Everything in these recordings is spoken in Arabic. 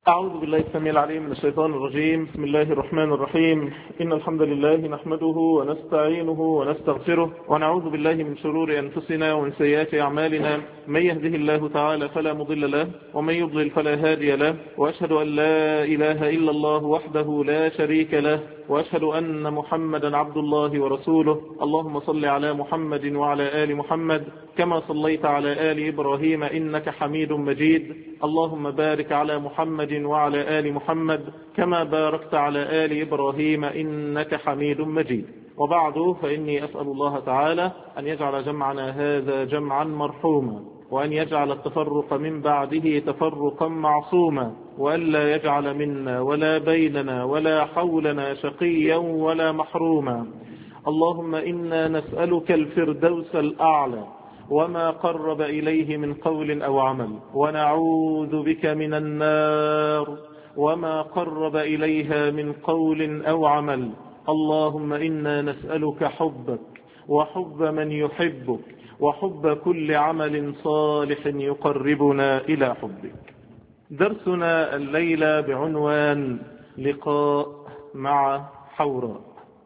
أعوذ بالله السميع العليم من الشيطان الرجيم. بسم الله الرحمن الرحيم. إن الحمد لله نحمده ونستعينه ونستغفره ونعوذ بالله من شرور أنفسنا ومن سيئات أعمالنا. من يهده الله تعالى فلا مضل له ومن يضلل فلا هادي له، وأشهد أن لا إله إلا الله وحده لا شريك له، وأشهد أن محمدا عبد الله ورسوله. اللهم صل على محمد وعلى آل محمد كما صليت على آل إبراهيم إنك حميد مجيد. اللهم بارك على محمد وعلى آل محمد كما باركت على آل إبراهيم إنك حميد مجيد. وبعد، فإني أسأل الله تعالى أن يجعل جمعنا هذا جمعا مرحوما، وأن يجعل التفرق من بعده تفرقا معصوما، وألا يجعل منا ولا بيننا ولا حولنا شقيا ولا محروما. اللهم إنا نسألك الفردوس الأعلى وما قرب إليه من قول أو عمل، ونعوذ بك من النار وما قرب إليها من قول أو عمل. اللهم إنا نسألك حبك وحب من يحبك وحب كل عمل صالح يقربنا إلى حبك. درسنا الليلة بعنوان لقاء مع حوراء.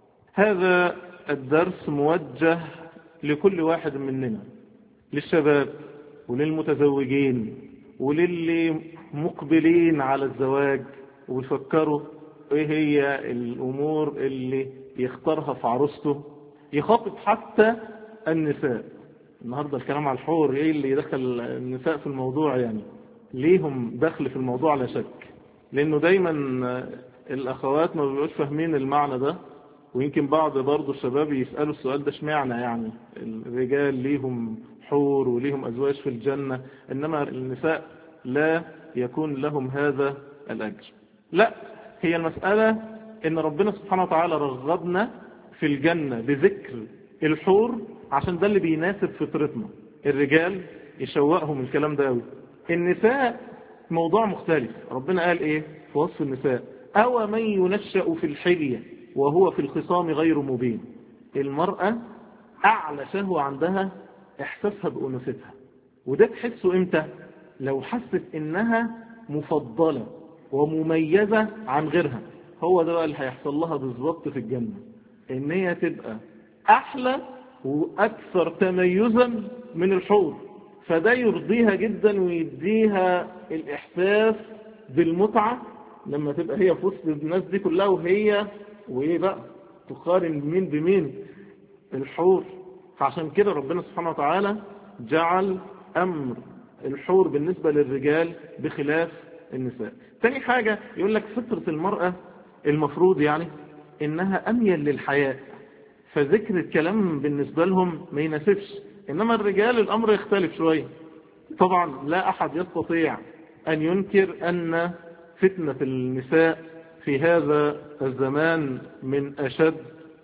هذا الدرس موجه لكل واحد مننا، للشباب وللمتزوجين وللي مقبلين على الزواج ويفكروا ايه هي الامور اللي يختارها في عروسته. يخاطب حتى النساء. النهاردة الكلام على الحور، ايه اللي يدخل النساء في الموضوع؟ يعني ليهم دخل في الموضوع لا شك، لانه دايما الاخوات ما بيبقوش فاهمين المعنى ده، ويمكن بعض برضو الشباب يسألوا السؤال ده: اشمعنى يعني الرجال ليهم حور وليهم أزواج في الجنة إنما النساء لا يكون لهم هذا الأجر؟ لا، هي المسألة إن ربنا سبحانه وتعالى رغبنا في الجنة بذكر الحور عشان ده اللي بيناسب فطرتنا. الرجال يشوقهم الكلام ده قوي. النساء موضوع مختلف. ربنا قال إيه في وصف النساء؟ أو من ينشأ في الحلية وهو في الخصام غير مبين. المرأة أعلى شهوة عندها إحساسها بأنوثتها، وده تحسه إمتى؟ لو حست إنها مفضلة ومميزة عن غيرها. هو ده بقى اللي هيحصل لها بالظبط في الجنة، إن هي تبقى أحلى وأكثر تميزا من الحور. فده يرضيها جدا ويديها الإحساس بالمتعة لما تبقى هي في وسط الناس دي كلها، وإيه بقى تقارن مين بمين؟ الحور. فعشان كده ربنا سبحانه وتعالى جعل أمر الحور بالنسبة للرجال بخلاف النساء. تاني حاجة يقول لك فطرة المرأة المفروض يعني إنها أميل للحياء، فذكر الكلام بالنسبة لهم ما يناسبش. إنما الرجال الأمر يختلف شوية. طبعا لا أحد يستطيع أن ينكر أن فتنة النساء في هذا الزمان من أشد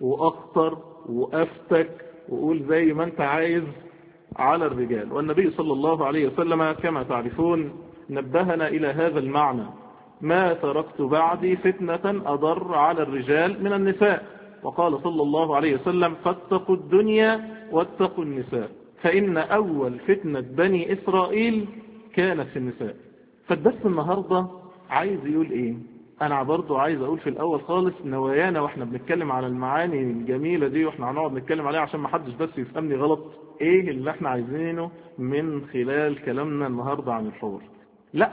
وأخطر وأفتك، وقول زي ما أنت عايز، على الرجال. والنبي صلى الله عليه وسلم كما تعرفون نبهنا إلى هذا المعنى: ما تركت بعدي فتنة أضر على الرجال من النساء. وقال صلى الله عليه وسلم: فاتقوا الدنيا واتقوا النساء، فإن أول فتنة بني إسرائيل كانت في النساء. فالدرس النهاردة عايز يقول إيه؟ أنا برضو عايز أقول في الأول خالص نوايانا وإحنا بنتكلم على المعاني الجميلة دي، وإحنا هنقعد نتكلم عليها عشان ما حدش بس يفهمني غلط. إيه اللي إحنا عايزينه من خلال كلامنا النهاردة عن الحور؟ لا،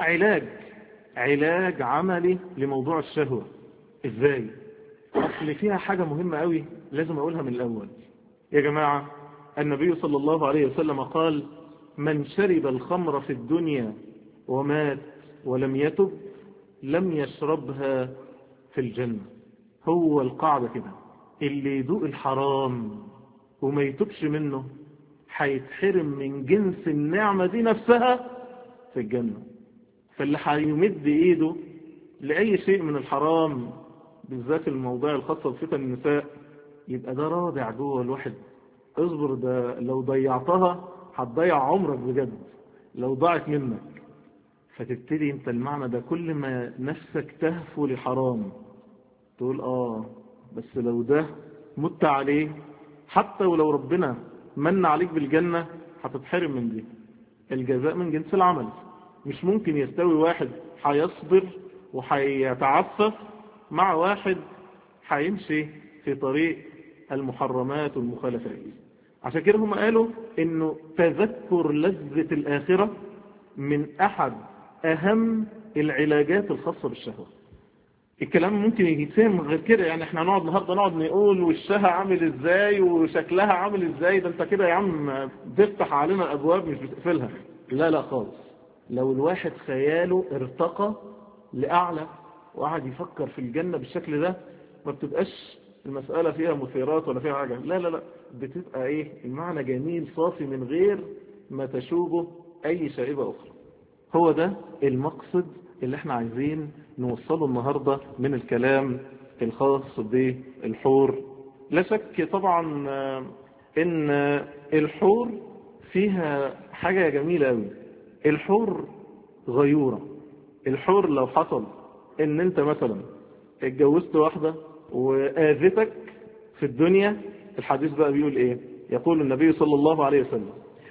علاج عملي لموضوع الشهوة. إزاي؟ أصل فيها حاجة مهمة قوي لازم أقولها من الأول. يا جماعة، النبي صلى الله عليه وسلم قال: من شرب الخمر في الدنيا ومات ولم يتب لم يشربها في الجنة. هو القاعدة كده، اللي يدوق الحرام وما يتوبش منه هيتحرم من جنس النعمة دي نفسها في الجنة. فاللي هيمد ايده لأي شيء من الحرام، بالذات الموضوع الخاصة بفتن النساء، يبقى ده رادع جوه الواحد. اصبر، ده لو ضيعتها هتضيع عمرك بجد لو ضاعت منك. فتبتدي انت المعنى ده كل ما نفسك تهفو لحرام تقول بس لو ده مت عليه، حتى ولو ربنا من عليك بالجنة هتتحرم من دي. الجزاء من جنس العمل. مش ممكن يستوي واحد هيصبر وهيتعفف مع واحد هيمشي في طريق المحرمات والمخالفات. عشان كده هم قالوا انه تذكر لذة الآخرة من احد اهم العلاجات الخاصة بالشهوة. الكلام ممكن يتفهم غير كده، يعني احنا نقعد النهارده نقول وشها عامل ازاي وشكلها عامل ازاي، ده انت كده يا عم بتفتح علينا ابواب مش بتقفلها. لا خالص. لو الواحد خياله ارتقى لأعلى وقعد يفكر في الجنة بالشكل ده، ما بتبقاش المسألة فيها مثيرات ولا فيها حاجة. لا بتبقى ايه المعنى جميل صافي من غير ما تشوبه اي شائبة اخرى. هو ده المقصد اللي احنا عايزين نوصله النهاردة من الكلام الخاص بالحور. لا شك طبعا ان الحور فيها حاجة جميلة قوي. الحور غيورة. الحور لو حصل ان انت مثلا اتجوزت واحدة وآذتك في الدنيا، الحديث بقى بيقول ايه؟ يقول النبي صلى الله عليه وسلم: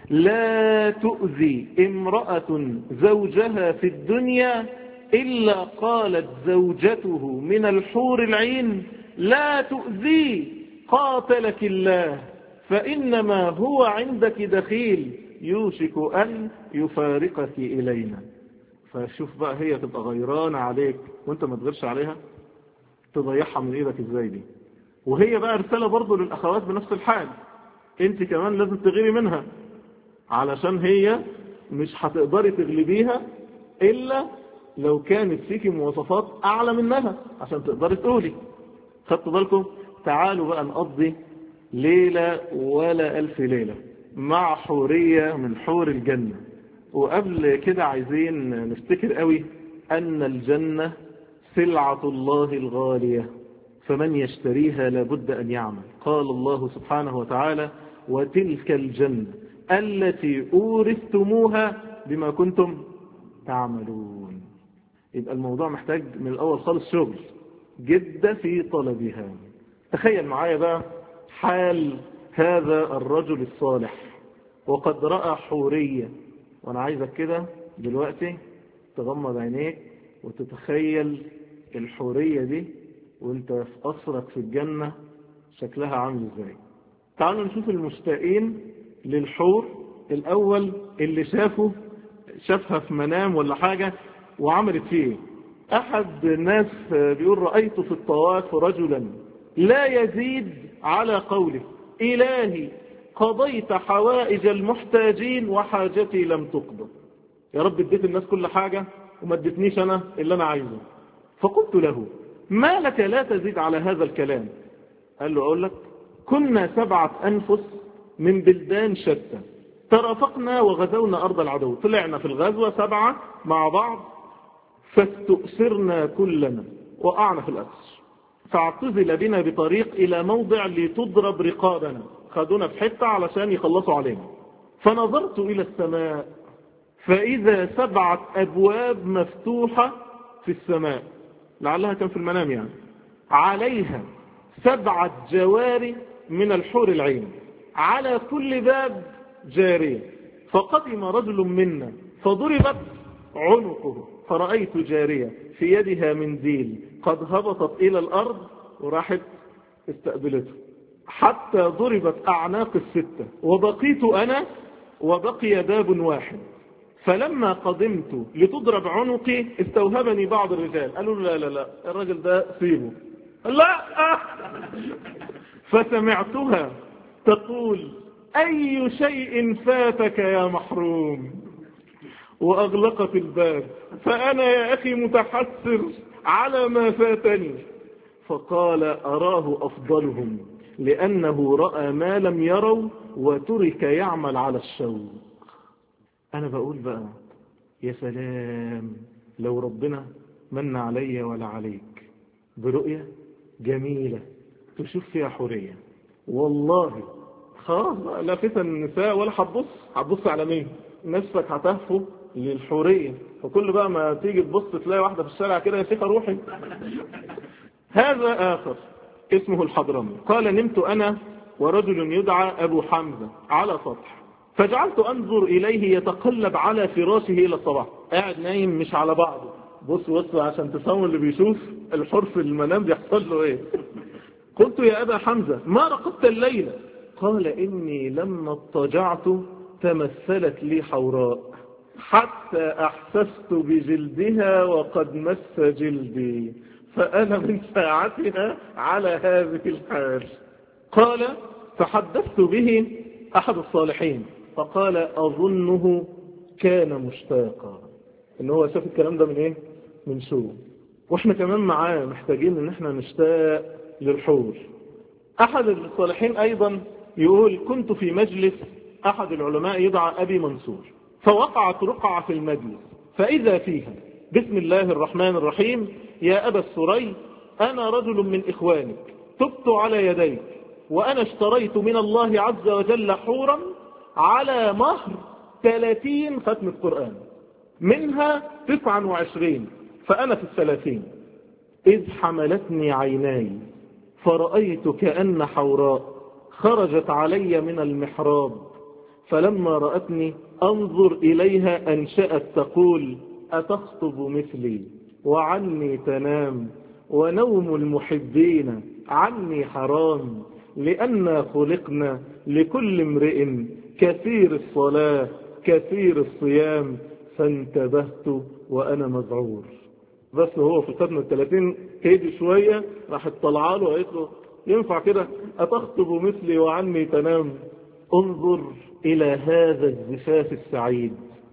لا تؤذي امرأة زوجها في الدنيا إلا قالت زوجته من الحور العين: لا تؤذي قاتلك الله، فإنما هو عندك دخيل يوشك أن يفارقك إلينا. فشوف بقى هي تبقى غيران عليك وانت ما تغيرش عليها، تضيعها من ايدك ازاي دي. وهي بقى رسالة برضو للأخوات بنفس الحال، انت كمان لازم تغيري منها، علشان هي مش هتقدري تغلبيها إلا لو كانت فيكي مواصفات أعلى منها عشان تقدري تقولي. خدتوا بالكم؟ تعالوا بقى نقضي ليلة ولا ألف ليلة مع حورية من حور الجنة. وقبل كده عايزين نفتكر قوي أن الجنة سلعة الله الغالية، فمن يشتريها لابد أن يعمل. قال الله سبحانه وتعالى: وتلك الجنة التي أورثتموها بما كنتم تعملون. يبقى الموضوع محتاج من الأول خالص شغل جد في طلبها. تخيل معايا بقى حال هذا الرجل الصالح وقد رأى حورية. وأنا عايزك كده دلوقتي تغمض عينيك وتتخيل الحورية دي وانت في قصرك في الجنة شكلها عامل ازاي. تعالوا نشوف المشتاقين للحور الأول اللي شافها في منام ولا حاجة وعملت فيه. أحد الناس بيقول: رأيت في الطواف رجلا لا يزيد على قوله: إلهي قضيت حوائج المحتاجين وحاجتي لم تقضى. يا رب اديت الناس كل حاجة وما اديتنيش أنا اللي أنا عايزه. فقلت له: ما لك لا تزيد على هذا الكلام؟ قال له: أقول لك، كنا 7 أنفس من بلدان شتى، ترافقنا وغزونا أرض العدو. طلعنا في الغزوة 7 مع بعض، فاستؤسرنا كلنا، وقعنا في الأسر، فاعتزل بنا بطريق إلى موضع لتضرب رقابنا. خدونا في حتة علشان يخلصوا علينا. فنظرت إلى السماء فإذا 7 أبواب مفتوحة في السماء، لعلها كان في المنام يعني، عليها 7 جواري من الحور العين، على كل باب جارية. فقدم رجل منا فضربت عنقه، فرأيت جارية في يدها منديل قد هبطت إلى الأرض وراحت استقبلته، حتى ضربت أعناق 6، وبقيت أنا وبقي باب واحد. فلما قدمت لتضرب عنقي استوهبني بعض الرجال، قالوا: لا الرجل ده سيبه. لا فسمعتها تقول: أي شيء فاتك يا محروم؟ وأغلقت الباب. فأنا يا أخي متحسر على ما فاتني. فقال: أراه أفضلهم، لأنه رأى ما لم يروا وترك يعمل على الشوق. أنا بقول بقى يا سلام لو ربنا من علي ولا عليك برؤية جميلة تشوف فيها حورية. والله خلاص لا فتن النساء ولا هتبص على مين، نفسك هتهفو للحورية. وكل بقى ما تيجي تبص تلاقي واحدة في الشارع كده: يا شيخة روحي. هذا آخر اسمه الحضرمي قال: نمت أنا ورجل يدعى أبو حمزة على سطح، فجعلت أنظر إليه يتقلب على فراشه إلى الصباح. قاعد نايم مش على بعضه، بص عشان تفهموا اللي بيشوف الحر في المنام بيحصل له ايه. قلت يا أبا حمزة ما رقدت الليلة؟ قال إني لما اضطجعت تمثلت لي حوراء حتى أحسست بجلدها وقد مس جلدي فأنا من ساعتها على هذه الحال. قال فحدثت به أحد الصالحين فقال أظنه كان مشتاقا. إن هو شاف الكلام ده من إيه؟ من شو. وإحنا كمان معاه محتاجين إن إحنا نشتاق للحور. أحد الصالحين أيضا يقول كنت في مجلس أحد العلماء يدعى أبي منصور فوقعت رقعة في المجلس فإذا فيها بسم الله الرحمن الرحيم يا أبا السري أنا رجل من إخوانك تبت على يديك وأنا اشتريت من الله عز وجل حورا على مهر 30 ختمة قرآن منها 29 فأنا في 30 إذ حملتني عيناي فرأيت كأن حوراء خرجت علي من المحراب فلما رأتني أنظر إليها أنشأت تقول أتخطب مثلي وعني تنام ونوم المحبين عني حرام لأننا خلقنا لكل امرئ كثير الصلاة كثير الصيام فانتبهت وأنا مذعور. بس هو في القرن 30 هيدي شوية راح اطلع له وقالت له ينفع كده أتخطب مثلي وعني تنام؟ انظر إلى هذا الزفاف السعيد.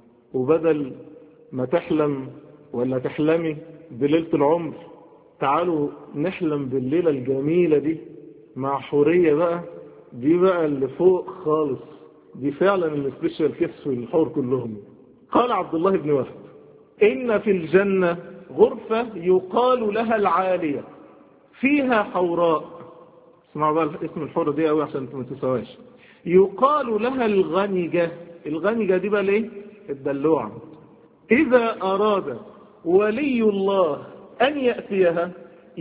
وبدل ما تحلم ولا تحلمي بليلة العمر تعالوا نحلم بالليلة الجميلة دي مع حورية بقى. دي بقى اللي فوق خالص. دي فعلا السبيشال كيس في الحور كلهم. قال عبد الله بن وهب إن في الجنة غرفة يقال لها العالية فيها حوراء. اسمعوا بقى اسم الحورة دي قوي عشان ما تسواش. يقال لها الغنجة. الغنجة دي بقى ليه؟ الدلوعة. إذا أراد ولي الله أن يأتيها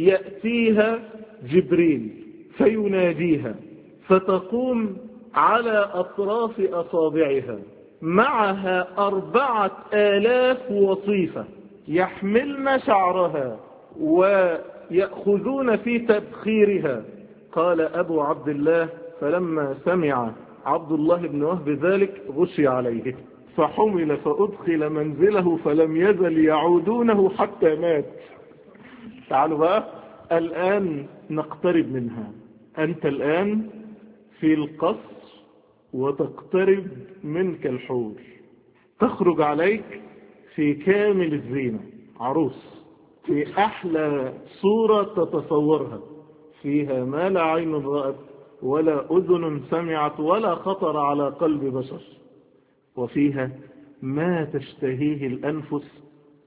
يأتيها جبريل فيناديها فتقوم على أطراف أصابعها معها 4000 وصيفة يحملن شعرها ويأخذون في تبخيرها. قال أبو عبد الله فلما سمع عبد الله بن وهب ذلك غشي عليه فحمل فأدخل منزله فلم يزل يعودونه حتى مات. تعالوا بقى الآن نقترب منها. أنت الآن في القصر وتقترب منك الحور تخرج عليك في كامل الزينة عروس في أحلى صورة تتصورها فيها ما لا عين رأت ولا أذن سمعت ولا خطر على قلب بشر وفيها ما تشتهيه الأنفس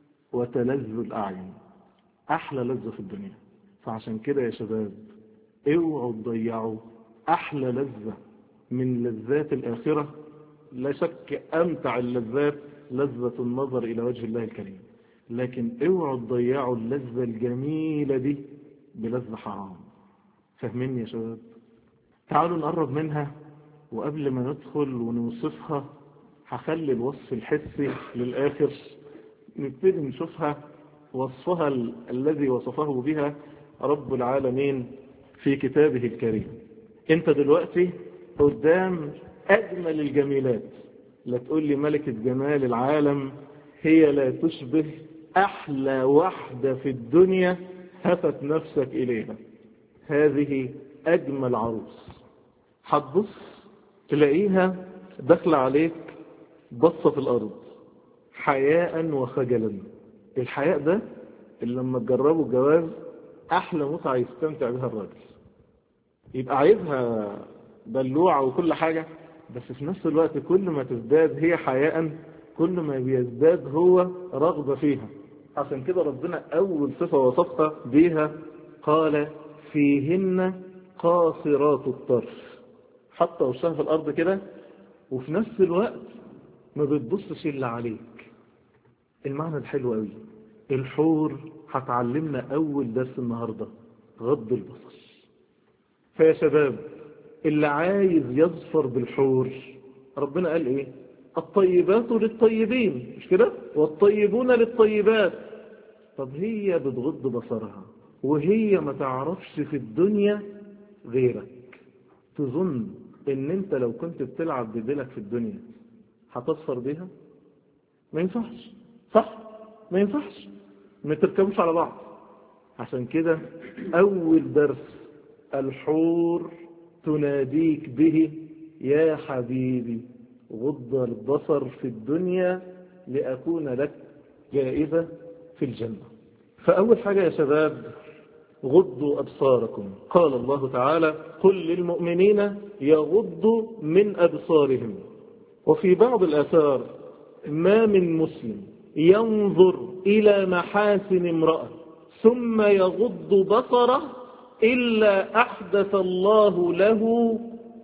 وتلذ الأعين. أحلى لذة في الدنيا. فعشان كده يا شباب اوعوا تضيعوا أحلى لذة من لذات الآخرة. لا شك أمتع اللذات لذة النظر إلى وجه الله الكريم لكن اوعوا تضيعوا اللذة الجميلة دي بلذة حرام. فاهمين يا شباب؟ تعالوا نقرب منها. وقبل ما ندخل ونوصفها هخلي الوصف الحسي للآخر نبتدي نشوفها وصفها الذي وصفه بها رب العالمين في كتابه الكريم. انت دلوقتي قدام أجمل الجميلات. لا تقول لي ملكة جمال العالم هي لا تشبه أحلى واحدة في الدنيا هفت نفسك إليها. هذه أجمل عروس. هتبص تلاقيها داخله عليك بصة في الأرض حياء وخجلا. الحياء ده اللي لما تجربوا الجواز أحلى متعة يستمتع بها الراجل. يبقى عايزها دلوعة وكل حاجة بس في نفس الوقت كل ما تزداد هي حياء كل ما بيزداد هو رغبة فيها. عشان كده ربنا أول صفة وصفها بيها قال فيهن قاصرات الطرف. حتى وشها في الأرض كده وفي نفس الوقت ما بتبصش إلا عليك. المعنى الحلو قوي. الحور هتعلمنا أول درس النهاردة غض البصر. فيا شباب اللي عايز يظفر بالحور ربنا قال ايه؟ الطيبات للطيبين مش كده؟ والطيبون للطيبات. طب هي بتغض بصرها وهي ما تعرفش في الدنيا غيرك، تظن ان انت لو كنت بتلعب بديلك في الدنيا هتصفر بيها؟ ما ينفعش، صح؟ ما ينفعش، ما تركبوش على بعض. عشان كده اول درس الحور تناديك به يا حبيبي غض البصر في الدنيا لأكون لك جائزة في الجنة. فأول حاجة يا شباب غضوا أبصاركم. قال الله تعالى قل للمؤمنين يغضوا من أبصارهم. وفي بعض الآثار ما من مسلم ينظر إلى محاسن امرأة ثم يغض بصره إلا أحدث الله له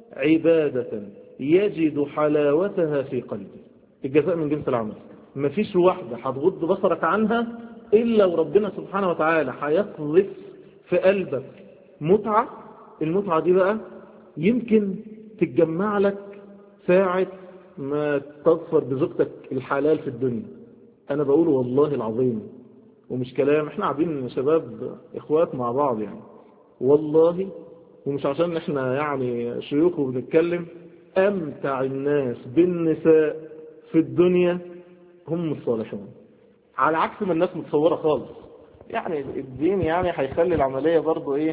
عبادة يجد حلاوتها في قلبه. الجزاء من جنس العمل. مفيش واحدة هتغض بصرك عنها إلا وربنا سبحانه وتعالى هيقذف في قلبك متعة. المتعة دي بقى يمكن تتجمع لك ساعة ما تظفر بزوجتك الحلال في الدنيا. أنا بقول والله العظيم ومش كلام، احنا قاعدين شباب اخوات مع بعض يعني، والله ومش عشان احنا يعني شيوخ وبنتكلم، امتع الناس بالنساء في الدنيا هم الصالحين، على عكس ما الناس متصوره خالص. يعني الدين يعني هيخلي العمليه برضو ايه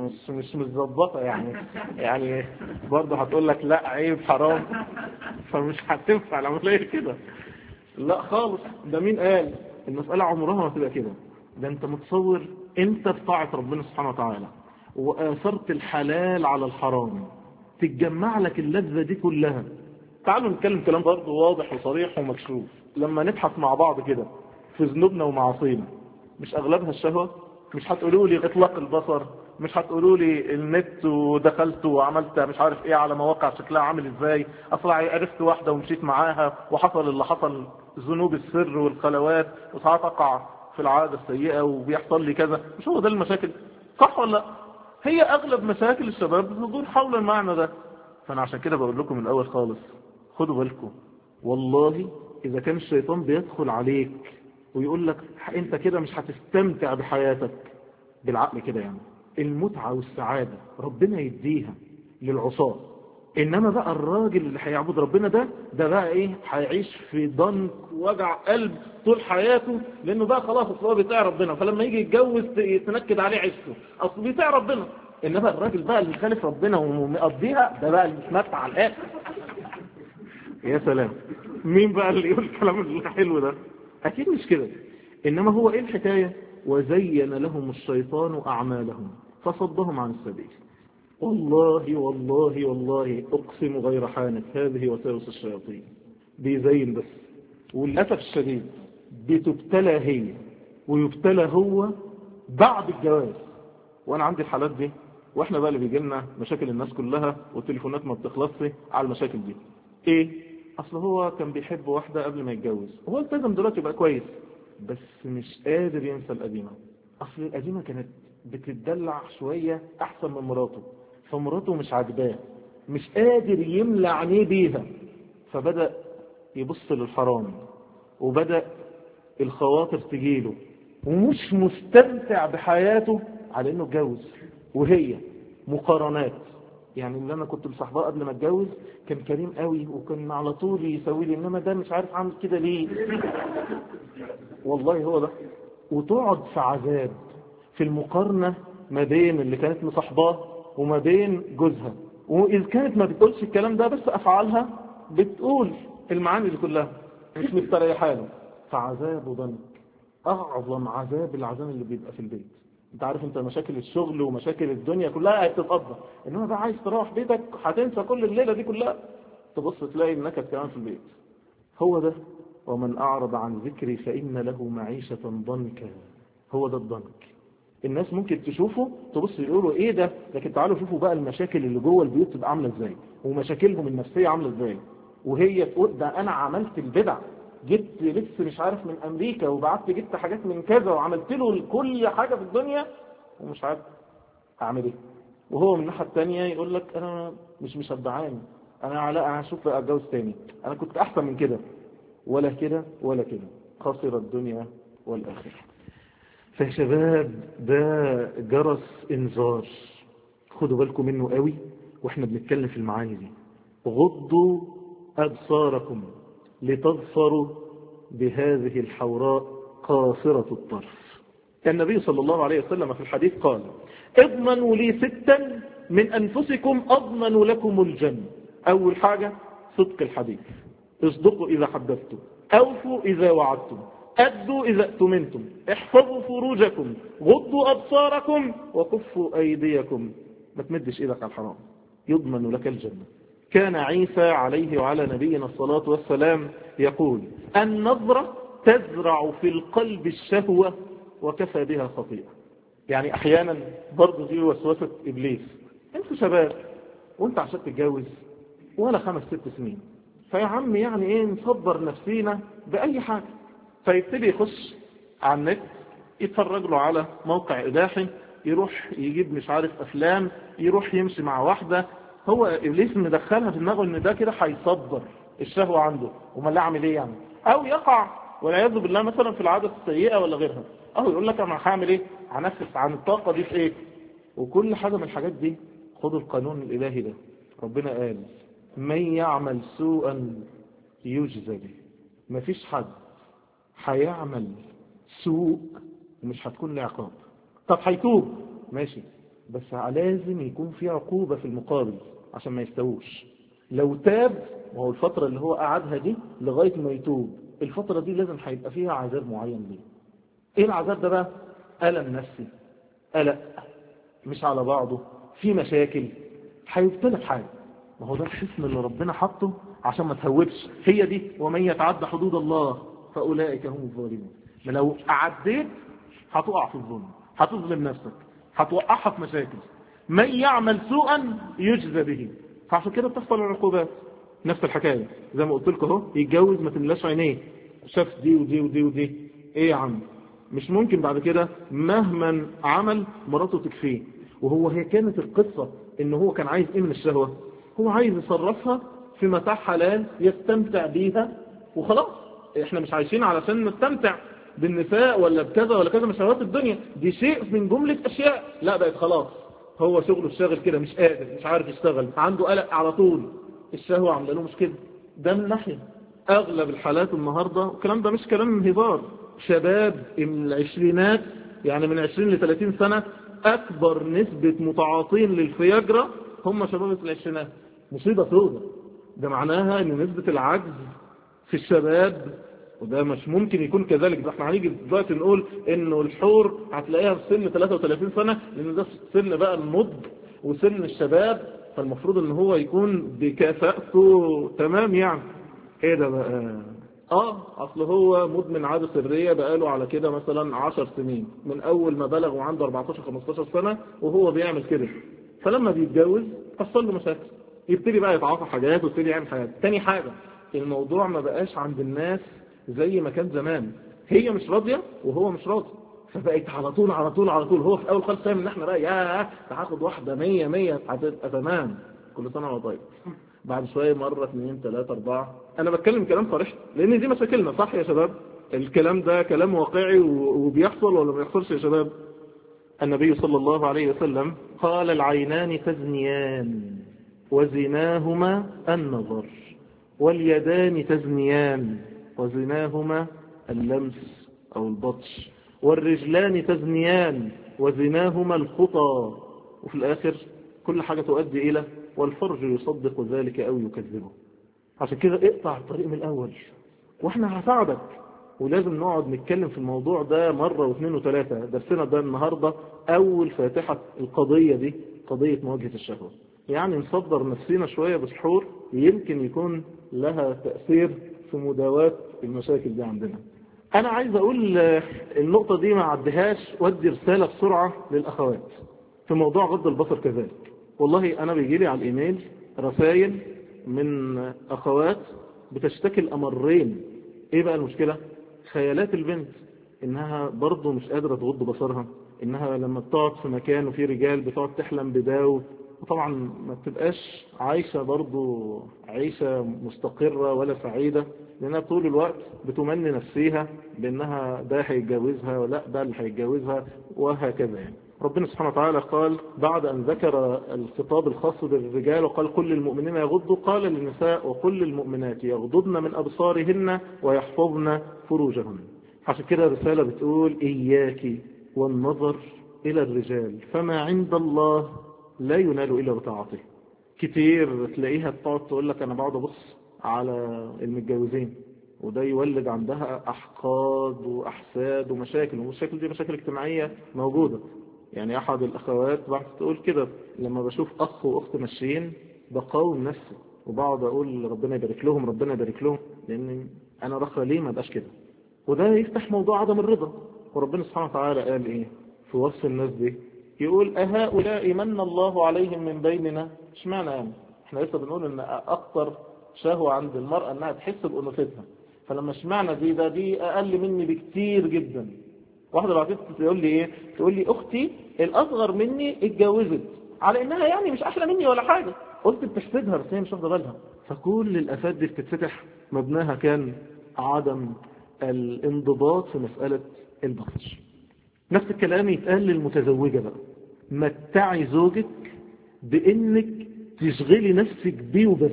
مش متظبطه يعني برضو هتقول لك لا عيب حرام، فمش هتنفع العمليه كده. لا خالص، ده مين قال؟ المسألة عمرها ما تبقى كده. ده انت متصور انت في طاعة ربنا سبحانه وتعالى وآثرت الحلال على الحرام تتجمع لك اللذة دي كلها. تعالوا نتكلم كلام برضه واضح وصريح ومكشوف. لما نبحث مع بعض كده في ذنوبنا ومعاصينا، مش اغلبها الشهوة؟ مش هتقولوا لي اطلاق البصر، مش هتقولوا لي النت ودخلت وعملت مش عارف ايه على مواقع شكلها عامل ازاي، اصلا عرفت واحدة ومشيت معاها وحصل اللي حصل، ذنوب السر والخلوات، وساعات اقع في العادة السيئة وبيحصل لي كذا. مش هو ده المشاكل؟ صح ولا لا؟ هي اغلب مشاكل الشباب بتدور حول المعنى ده. فانا عشان كده بقول لكم من الاول خالص خدوا بالكم، والله اذا كان الشيطان بيدخل عليك ويقول لك انت كده مش هتستمتع بحياتك بالعقل كده، يعني المتعة والسعادة ربنا يديها للعصاة، انما بقى الراجل اللي هيعبد ربنا ده بقى ايه، هيعيش في ضنك ووجع قلب طول حياته، لانه بقى خلاص اصل هو بيطيع ربنا، فلما يجي يتجوز تنكد عليه عيشته اصل بيطيع ربنا. انما الراجل بقى اللي خالف ربنا ومقضيها ده بقى اللي متمتع على الاخر. يا سلام، مين بقى اللي يقول الكلام الحلو ده؟ اكيد مش كده. انما هو ايه الحكاية؟ وزين لهم الشيطان اعمالهم فصدهم عن السبيل. والله والله والله اقسم غير حانك هذه وساوس الشياطين، بيزين بس. وللاسف الشديد بتبتلى هي ويبتلى هو بعد الجواز. وانا عندي الحالات دي، واحنا بقى اللي بيجي لنا مشاكل الناس كلها والتليفونات ما بتخلصش على المشاكل دي. ايه؟ اصل هو كان بيحب واحدة قبل ما يتجوز، هو التزم دلوقتي بقى كويس بس مش قادر ينسى القديمة. اصل القديمة كانت بتدلع شوية احسن من مراته، فمراته مش عاجباه، مش قادر يملى عينيه بيها، فبدأ يبص للحرام وبدأ الخواطر تجيله ومش مستمتع بحياته على انه اتجوز. وهي مقارنات، يعني اللي انا كنت مصاحباه قبل ما اتجوز كان كريم قوي وكان على طول يسوي لي، انما ده مش عارف عامل كده ليه. والله هو ده. وتقعد في عذاب في المقارنة ما بين اللي كانت مصاحباه وما بين جوزها، وإذا كانت ما بتقولش الكلام ده بس أفعالها بتقول المعاني دي كلها، مش مستريحة له. فعذاب وضنك أعظم عذاب العذاب اللي بيبقى في البيت. انت عارف انت مشاكل الشغل ومشاكل الدنيا كلها هتتقضى، انما بقى عايز تروح بيتك هتنسى كل الليلة دي كلها، تبص تلاقي النكد كمان في البيت. هو ده. ومن أعرض عن ذكري فإن له معيشة ضنكا. هو ده الضنك. الناس ممكن تشوفه تبص يقولوا ايه ده، لكن تعالوا شوفوا بقى المشاكل اللي جوه البيوت تبقى عامله ازاي ومشاكلهم النفسيه عامله ازاي. وهي تقول ده انا عملت البدع، جبت لبس مش عارف من امريكا وبعت جبت حاجات من كذا وعملت له كل حاجه في الدنيا ومش عارف اعمل ايه. وهو من الناحيه الثانيه يقول لك انا مش مشبعاني، انا هشوف بقى اتجوز تاني، انا كنت احسن من كده. ولا كده ولا كده، خسر الدنيا والاخره. فشباب ده جرس انذار، خدوا بالكم منه قوي واحنا بنتكلم في المعاني دي. غضوا أبصاركم لتظفروا بهذه الحوراء قاصرة الطرف. النبي صلى الله عليه وسلم في الحديث قال: اضمنوا لي 6 من أنفسكم أضمن لكم الجنة. أول حاجة صدق الحديث، اصدقوا إذا حدثتم، أوفوا إذا وعدتم، أدوا إذا اؤتمنتم، احفظوا فروجكم، غضوا أبصاركم، وكفوا أيديكم. ما تمدش إيدك على الحرام، يضمن لك الجنة. كان عيسى عليه وعلى نبينا الصلاة والسلام يقول: النظرة تزرع في القلب الشهوة وكفى بها خطيئة. يعني أحيانا برضو دي وسوسة إبليس. انتوا شباب وانت عشان تتجوز ولا 5-6 سنين، فيا عم يعني ايه نصبر نفسينا بأي حاجة. فيبتدي يخش على النت يتفرج له على موقع إباحي، يروح يجيب مش عارف أفلام، يروح يمشي مع واحدة. هو إبليس مدخلها في دماغه إن ده كده هيصبر الشهوة عنده، وما اللي أعمل إيه يعني؟ أو يقع والعياذ بالله مثلا في العادة السيئة ولا غيرها، أو يقول لك أنا هعمل إيه؟ هنفس عن الطاقة دي في إيه؟ وكل حاجة من الحاجات دي. خدوا القانون الإلهي ده، ربنا قال: من يعمل سوءا يجزى به. مفيش حد هيعمل سوء ومش هتكون له عقاب. طب هيتوب ماشي، بس لازم يكون في عقوبة في المقابل عشان ما يستووش. لو تاب، وهو الفترة اللي هو قعدها دي لغاية ما يتوب، الفترة دي لازم هيبقى فيها عذاب معين ليه. ايه العذاب ده بقى؟ ألم نفسي، قلق مش على بعضه، في مشاكل، هيبتلى بحاجة. ما هو ده الحكم اللي ربنا حطه عشان ما تهوبش. هي دي: ومن يتعدى حدود الله فأولئك هم الظالمون. ما لو عديت هتقع في الظلم، هتظلم نفسك، هتوقعها في مشاكل. من يعمل سوءا يجزى به. فعشان كده بتحصل العقوبات. نفس الحكاية زي ما قلت لكم اهو، يتجوز ما تملاش عينيه، شاف دي ودي ودي ودي، ايه يا عم؟ مش ممكن بعد كده مهما عمل مراته تكفيه. هي كانت القصة ان هو كان عايز ايه من الشهوة؟ هو عايز يصرفها في متاع حلال يستمتع بيها وخلاص. احنا مش عايشين علشان نستمتع بالنساء ولا بكذا ولا كذا من شهوات الدنيا، دي شيء من جملة اشياء. لا، بقت خلاص هو شغله الشاغل كده، مش قادر، مش عارف يشتغل، عنده قلق على طول، الشهوة عامله له مش كده. ده من ناحية. اغلب الحالات النهاردة، الكلام ده مش كلام هزار، شباب من العشرينات، يعني من 20 ل30 سنة، اكبر نسبة متعاطين للفياجرا هم شباب العشرينات. مصيبة سودة. ده معناها ان نسبة العجز في الشباب، وده مش ممكن يكون كذلك. ده احنا هنيجي دلوقتي نقول انه الحور هتلاقيها في سن 33 سنة، لان ده سن بقى النضج وسن الشباب، فالمفروض ان هو يكون بكفاءته تمام. يعني ايه ده بقى؟ اصل هو مدمن عادة سرية بقاله على كده مثلا 10 سنين، من اول ما بلغ وعنده 14-15 سنة وهو بيعمل كده. فلما بيتجوز تحصل له مشاكل، يبتدي بقى يتعاطى حاجات ويبتدي يعمل حاجات. تاني حاجة، الموضوع ما بقاش عند الناس زي ما كان زمان. هي مش راضية وهو مش راضي، فبقيت على طول على طول على طول. هو في اول خالص فاهم ان احنا بقى هاخد واحدة 100 هتبقى تمام، كل سنة وهو طيب. بعد شوية مرة 2 3 4. انا بتكلم كلام صريح لان دي مشاكلنا، صح يا شباب؟ الكلام ده كلام واقعي وبيحصل ولا ما بيحصلش يا شباب؟ النبي صلى الله عليه وسلم قال: العينان تزنيان وزناهما النظر، واليدان تزنيان وزناهما اللمس أو البطش، والرجلان تزنيان وزناهما الخطى. وفي الآخر كل حاجة تؤدي إلى والفرج يصدق ذلك أو يكذبه. عشان كده اقطع الطريق من الأول، واحنا هساعدك. ولازم نقعد نتكلم في الموضوع ده مرة واثنين وثلاثة. درسنا ده النهاردة أول فاتحة القضية دي، قضية مواجهة الشهوة. يعني نصدر نفسنا شوية بسحور، يمكن يكون لها تأثير في مداواة المشاكل دي عندنا. أنا عايز أقول النقطة دي ما عدهاش، ودي رسالة بسرعة للأخوات في موضوع غض البصر كذلك. والله أنا بيجيلي على الإيميل رسائل من أخوات بتشتكي الأمرين. إيه بقى المشكلة؟ خيالات البنت إنها برضو مش قادرة تغض بصرها، إنها لما بتقعد في مكان وفيه رجال بتقعد تحلم بده وطبعا ما بتبقاش عايشة برضو عيشة مستقرة ولا سعيدة، لأنها طول الوقت بتمني نفسيها بأنها ده هيتجوزها ولا ده اللي هيتجوزها وهكذا يعني. ربنا سبحانه وتعالى قال بعد أن ذكر الخطاب الخاص بالرجال وقال كل المؤمنين يغضوا، قال للنساء وكل المؤمنات يغضضن من أبصارهن ويحفظن فروجهن. عشان كده الرسالة بتقول إياك والنظر إلى الرجال فما عند الله لا ينال إلا بطاعته. كتير تلاقيها تقعد تقول لك أنا بقعد أبص على المتجوزين، وده يولد عندها أحقاد وأحساد ومشاكل، والمشاكل دي مشاكل اجتماعية موجودة. يعني أحد الأخوات بعد تقول كده لما بشوف أخ وأخت ماشيين بقاوم نفسي وبقعد أقول ربنا يبارك لهم ربنا يبارك لهم، لأن أنا رخى ليه ما بقاش كده. وده يفتح موضوع عدم الرضا. وربنا سبحانه وتعالى قال إيه في وصف الناس دي؟ يقول أهؤلاء من الله عليهم من بيننا. اشمعنى يعني احنا لسه بنقول ان اكتر شهوة عند المرأة انها تحس بأنوثتها، فلما اشمعنى دي اقل مني بكتير جدا. واحدة بعدين تقول لي ايه، تقول لي اختي الاصغر مني اتجوزت على انها يعني مش احلى مني ولا حاجة. قلت بتحسدها بس هي مش واخده بالها. فكل الافات دي بتتفتح مبناها كان عدم الانضباط في مسألة البطش. نفس الكلام يتقال للمتزوجة بقى، متعي زوجك بانك تشغلي نفسك بيه وبس،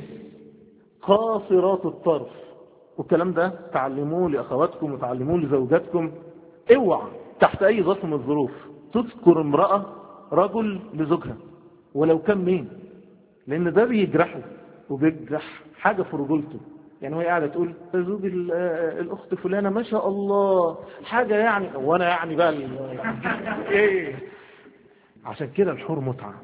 قاصرات الطرف. والكلام ده تعلموه لاخواتكم وتعلموه لزوجاتكم. اوعى تحت اي ظرف من الظروف تذكر امرأة رجل لزوجها ولو كان مين، لان ده بيجرحه وبيجرح حاجة في رجولته. يعني وهي قاعدة تقول زوج الاخت فلانة ما شاء الله حاجة يعني، وانا يعني بقى ايه. عشان كده الحور متعة.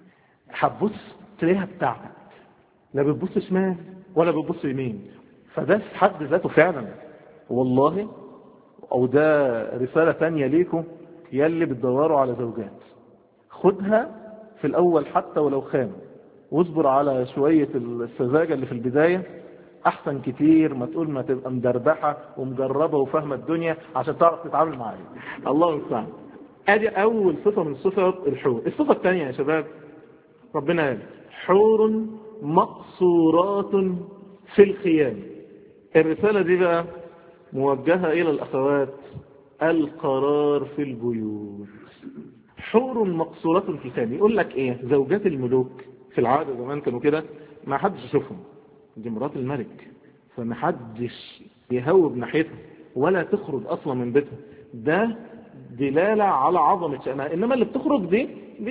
هتبص تلاقيها بتاعتك، لا بتبص شمال ولا بتبص يمين. فده في حد ذاته فعلا والله. او ده رسالة تانية ليكم يلي بتدوروا على زوجات، خدها في الاول حتى ولو خام، واصبر على شوية السذاجة اللي في البداية احسن كتير ما تقول ما تبقى مدردحة ومجربة وفاهمة الدنيا عشان تعرف تتعامل معايا. الله المستعان. ادي اول صفة من صفات الحور. الصفة الثانية يا شباب ربنا قال حور مقصورات في الخيام. الرسالة دي بقى موجهة الى الاخوات، القرار في البيوت. حور مقصورات في الخيام يقول لك ايه؟ زوجات الملوك في العادة زمان كانوا كده ما حدش يشوفهم، دي مرات الملك فما حدش يهوب ناحيتها ولا تخرج اصلا من بيتها. ده دلالة على عظمة شأنها. انما اللي بتخرج دي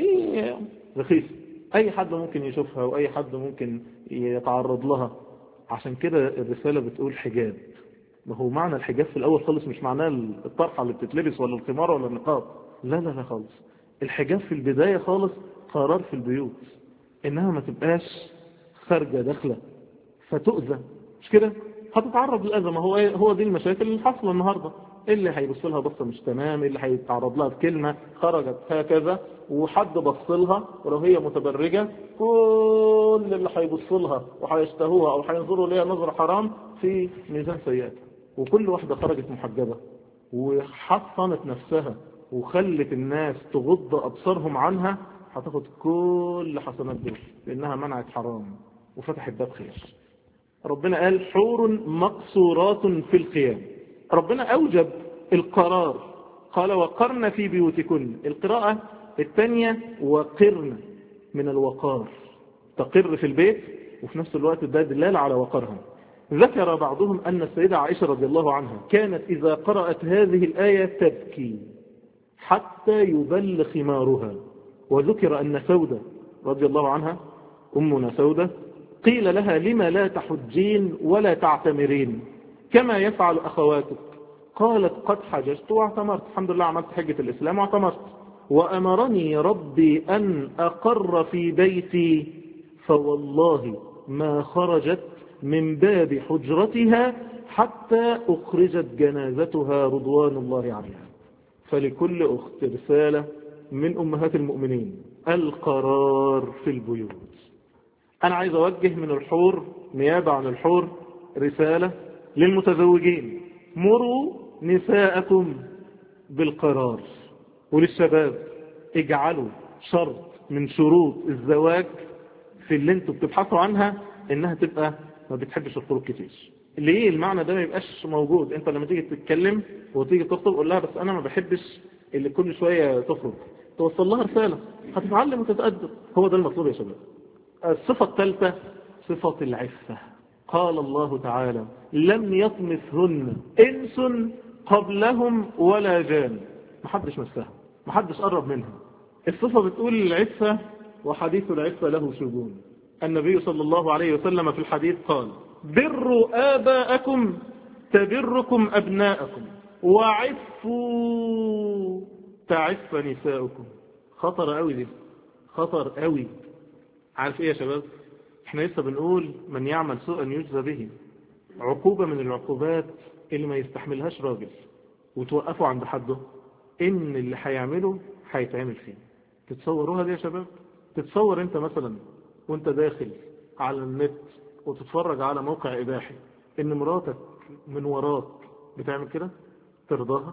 رخيصة، اي حد ممكن يشوفها واي حد ممكن يتعرض لها. عشان كده الرسالة بتقول حجاب. ما هو معنى الحجاب في الاول خالص مش معناه الطرحة اللي بتتلبس ولا الخمار ولا النقاب، لا لا لا خالص. الحجاب في البداية خالص قرار في البيوت، انها ما تبقاش خارجة داخلة فتؤذى، مش كده؟ هتتعرض للأذى. ما هو دي المشاكل اللي حاصله النهاردة. اللي هيبص لها بصة مش تمام، اللي هيتعرض لها بكلمة خرجت هكذا وحد بص لها ولو هي متبرجة، كل اللي هيبص لها وهيشتهوها او هينظروا ليها نظرة حرام في ميزان سيئات. وكل واحدة خرجت محجبة وحصنت نفسها وخلت الناس تغض أبصارهم عنها هتاخد كل حسنات دول، لأنها منعت حرام وفتحت باب خير. ربنا قال حور مقصورات في الخيام. ربنا أوجب القرار، قال وقرن في بيوتكن. القراءة الثانية وقرن من الوقار، تقر في البيت وفي نفس الوقت ده دلالة على وقرها. ذكر بعضهم أن السيدة عائشة رضي الله عنها كانت إذا قرأت هذه الآية تبكي حتى يبل خمارها. وذكر أن سودة رضي الله عنها أمنا سودة قيل لها لما لا تحجين ولا تعتمرين كما يفعل أخواتك؟ قالت قد حججت واعتمرت، الحمد لله عملت حجة الإسلام واعتمرت، وأمرني ربي أن أقر في بيتي فوالله ما خرجت من باب حجرتها حتى أخرجت جنازتها رضوان الله عليها. فلكل أخت رسالة من أمهات المؤمنين، القرار في البيوت. أنا عايز أوجه من الحور نيابة عن الحور رسالة للمتزوجين، مروا نساءكم بالقرار. وللشباب اجعلوا شرط من شروط الزواج في اللي انتوا بتبحثوا عنها انها تبقى ما بتحبش الخروج كتير. ليه المعنى ده ما يبقاش موجود؟ انت لما تيجي تتكلم وتيجي تخطب قول لها بس انا ما بحبش اللي كل شوية تخرج. توصل لها رسالة هتتعلم وتتأدب. هو ده المطلوب يا شباب. الصفة الثالثة صفة العفة. قال الله تعالى لم يطمثهن إنس قبلهم ولا جان. محدش مسها، محدش قرب منها. الصفة بتقول العفة وحديث العفة له شجون. النبي صلى الله عليه وسلم في الحديث قال بروا آباءكم تبركم أبناءكم وعفوا تعف نساؤكم. خطر قوي دي، خطر قوي. عارف ايه يا شباب؟ احنا لسه بنقول من يعمل سوءا يجزى به. عقوبة من العقوبات اللي ما يستحملهاش راجل وتوقفوا عند حده ان اللي هيعمله هيتعمل فيه. تتصوروها دي يا شباب؟ تتصور انت مثلا وانت داخل على النت وتتفرج على موقع اباحي ان مراتك من وراك بتعمل كده؟ ترضاها؟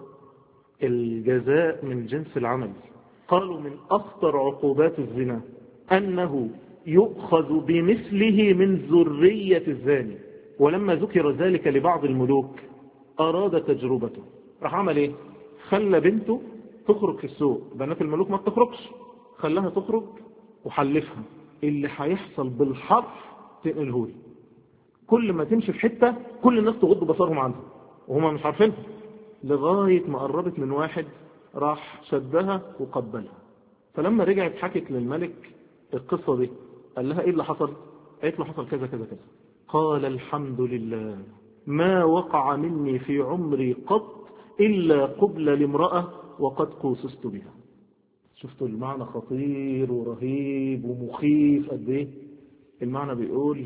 الجزاء من جنس العمل. قالوا من اخطر عقوبات الزنا انه يؤخذ بمثله من ذرية الزاني. ولما ذكر ذلك لبعض الملوك أراد تجربته، راح عمل ايه؟ خلى بنته تخرج في السوق. بنات الملوك ما بتخرجش، خلاها تخرج وحلفها اللي هيحصل بالحرف تنقلهولي. كل ما تمشي في حتة كل الناس تغض بصرهم عنها وهما مش عارفينها، لغاية ما قربت من واحد راح شدها وقبلها. فلما رجعت حكت للملك القصة دي قال لها ايه اللي حصل؟ قالت له حصل كذا كذا كذا. قال الحمد لله ما وقع مني في عمري قط إلا قبل لامرأة وقد قوسست بها. شفتوا المعنى خطير ورهيب ومخيف قد ايه؟ المعنى بيقول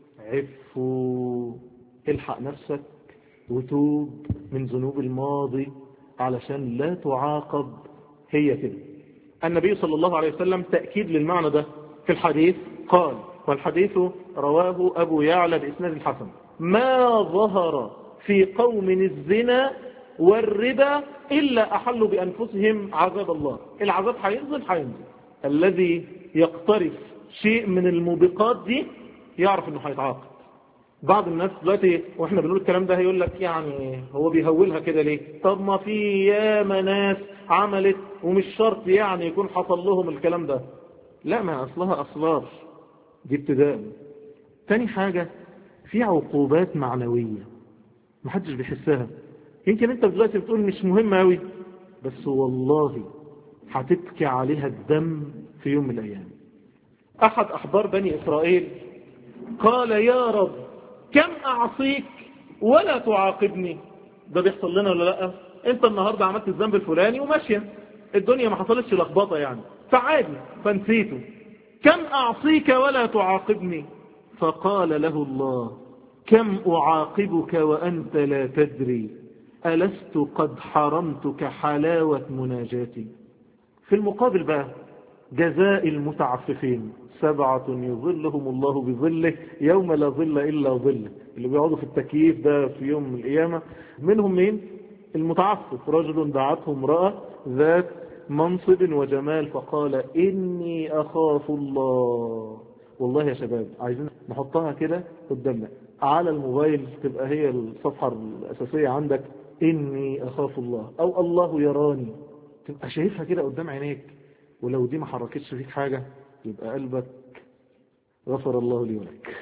عفوا، الحق نفسك وتوب من ذنوب الماضي علشان لا تعاقب. هي كده. النبي صلى الله عليه وسلم تأكيد للمعنى ده في الحديث قال، والحديث رواه أبو يعلى بإسناد الحسن، ما ظهر في قوم الزنا والربا إلا أحلوا بأنفسهم عذاب الله. العذاب هينزل. الذي يقترف شيء من الموبقات دي يعرف انه هيتعاقب. بعض الناس دلوقتي واحنا بنقول الكلام ده هيقول لك يعني هو بيهولها كده ليه؟ طب ما في ياما ناس عملت ومش شرط يعني يكون حصل لهم الكلام ده. لا، ما اصلها اصلار دي ابتداء. تاني حاجة في عقوبات معنوية محدش بيحسها. يمكن انت دلوقتي بتقول مش مهمة قوي، بس والله هتبكي عليها الدم في يوم من الايام. احد احبار بني اسرائيل قال يا رب كم اعصيك ولا تعاقبني. ده بيحصل لنا ولا لا؟ انت النهاردة عملت الذنب الفلاني وماشية الدنيا ما حصلتش لخبطة يعني فعادي فنسيته. كم اعصيك ولا تعاقبني؟ فقال له الله كم اعاقبك وانت لا تدري ألست قد حرمتك حلاوة مناجاتي. في المقابل بقى جزاء المتعففين 7 يظلهم الله بظله يوم لا ظل إلا ظله. اللي بيقعدوا في التكييف ده في يوم من القيامة منهم مين؟ المتعفف، رجل دعته امرأة ذات منصب وجمال فقال إني أخاف الله. والله يا شباب عايزين نحطها كده قدامنا على الموبايل تبقى هي الصفحة الأساسية عندك، إني أخاف الله أو الله يراني، تبقى شايفها كده قدام عينيك. ولو دي ما حركتش فيك حاجة يبقى قلبك غفر الله لي ولك.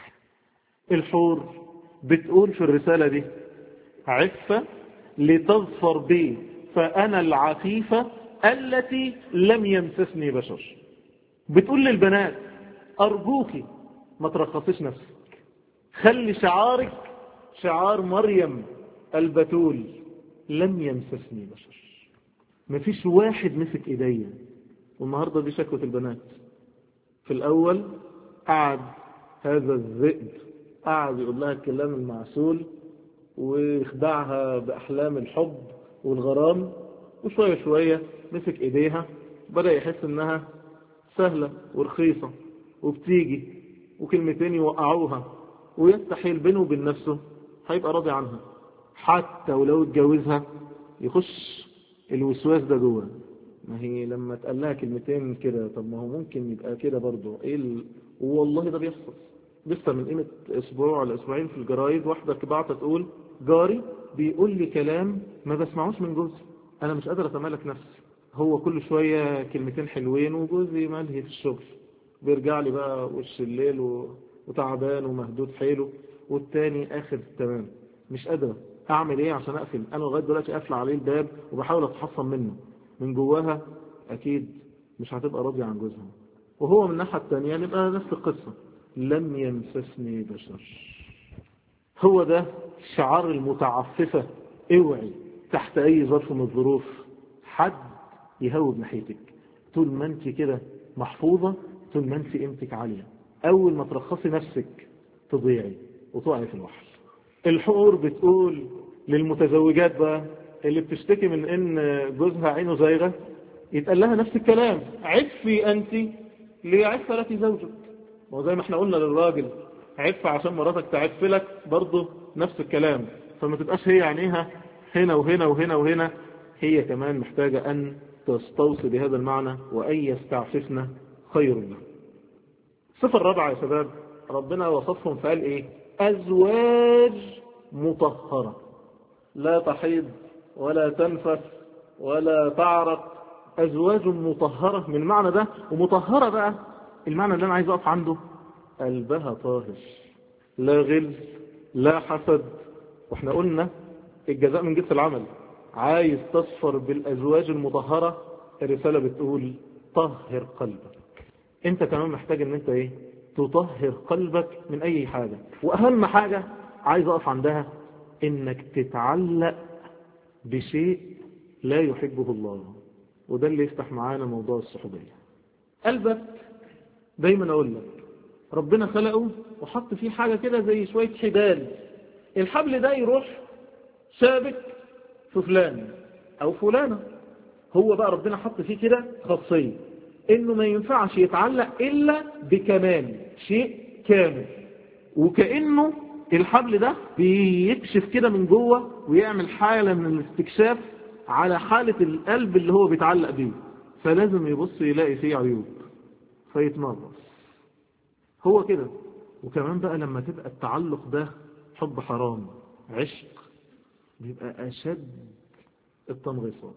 الحور بتقول في الرسالة دي عفة لتظفر بي فأنا العفيفة التي لم يمسسني بشر. بتقول للبنات أرجوكي ما ترخصيش نفسك، خلي شعارك شعار مريم البتول لم يمسسني بشر. مفيش واحد مسك ايديا. والنهاردة دي شكوة البنات. في الاول قعد هذا الذئب قعد يقول لها الكلام المعسول ويخدعها باحلام الحب والغرام، وشوية شوية مسك ايديها بدأ يحس انها سهلة ورخيصة وبتيجي وكلمتين يوقعوها ويستحيل بينه وبين نفسه هيبقى راضي عنها. حتى ولو اتجوزها يخش الوسواس ده جوه ما هي لما تقال لها كلمتين كده، طب ما هو ممكن يبقى كده برضه والله ده بيحصل. لسه من قيمة اسبوع ولا اسبوعين في الجرايد واحدة بعتت تقول جاري بيقول لي كلام ما بسمعوش من جوزي، انا مش قادر اتمالك نفسي، هو كل شوية كلمتين حلوين وجوزي ملهي في الشغل، بيرجع لي بقى وش الليل وتعبان ومهدود حيله، والتاني اخر تمام، مش قادر اعمل ايه عشان اقفل، انا لغايه دلوقتي قافله عليه الباب وبحاول اتحصن منه، من جواها اكيد مش هتبقى راضيه عن جوزها. وهو من الناحيه الثانيه نبقى نفس القصه، لم يمسسني بشر. هو ده شعار المتعففه. اوعي تحت اي ظرف من الظروف حد يهوب ناحيتك، طول ما انت كده محفوظه، طول ما انت قيمتك عاليه. اول ما ترخصي نفسك تضيعي وتقعي في الوحل. الحور بتقول للمتزوجات بقى اللي بتشتكي من ان جوزها عينه زايغه، يتقال لها نفس الكلام، عفي انت ليعف لك زوجك. وزي ما احنا قلنا للراجل عف عشان مراتك تعف لك، برضه نفس الكلام. فما تبقاش هي عينيها هنا وهنا وهنا وهنا، هي كمان محتاجة ان تستوصي بهذا المعنى، وان يستعففنا خير له. الصفة الرابعة يا شباب، ربنا وصفهم فقال ايه؟ ازواج مطهرة، لا تحيض ولا تنفس ولا تعرق، ازواج مطهرة من معنى ده. ومطهرة بقى المعنى اللي انا عايز اقف عنده، قلبها طاهر، لا غل لا حسد. واحنا قلنا الجزاء من جنس العمل. عايز تصفر بالازواج المطهرة، الرسالة بتقول طهر قلبك. انت كمان محتاج ان انت ايه؟ تطهر قلبك من اي حاجة. واهم حاجة عايز اقف عندها، انك تتعلق بشيء لا يحبه الله. وده اللي يفتح معانا موضوع الصحوبية. قلبك دايما اقول لك ربنا خلقه وحط فيه حاجة كده زي شوية حبال، الحبل ده يروح شابك في فلان او فلانة. هو بقى ربنا حط فيه كده خاصية انه ما ينفعش يتعلق الا بكمال، شيء كامل. وكأنه الحبل ده بيكشف كده من جوه ويعمل حالة من الاستكشاف على حالة القلب اللي هو بيتعلق بيه، فلازم يبص يلاقي فيه عيوب فيتمرس. هو كده. وكمان بقى لما تبقى التعلق ده حب حرام، عشق، بيبقى أشد التنغيصات.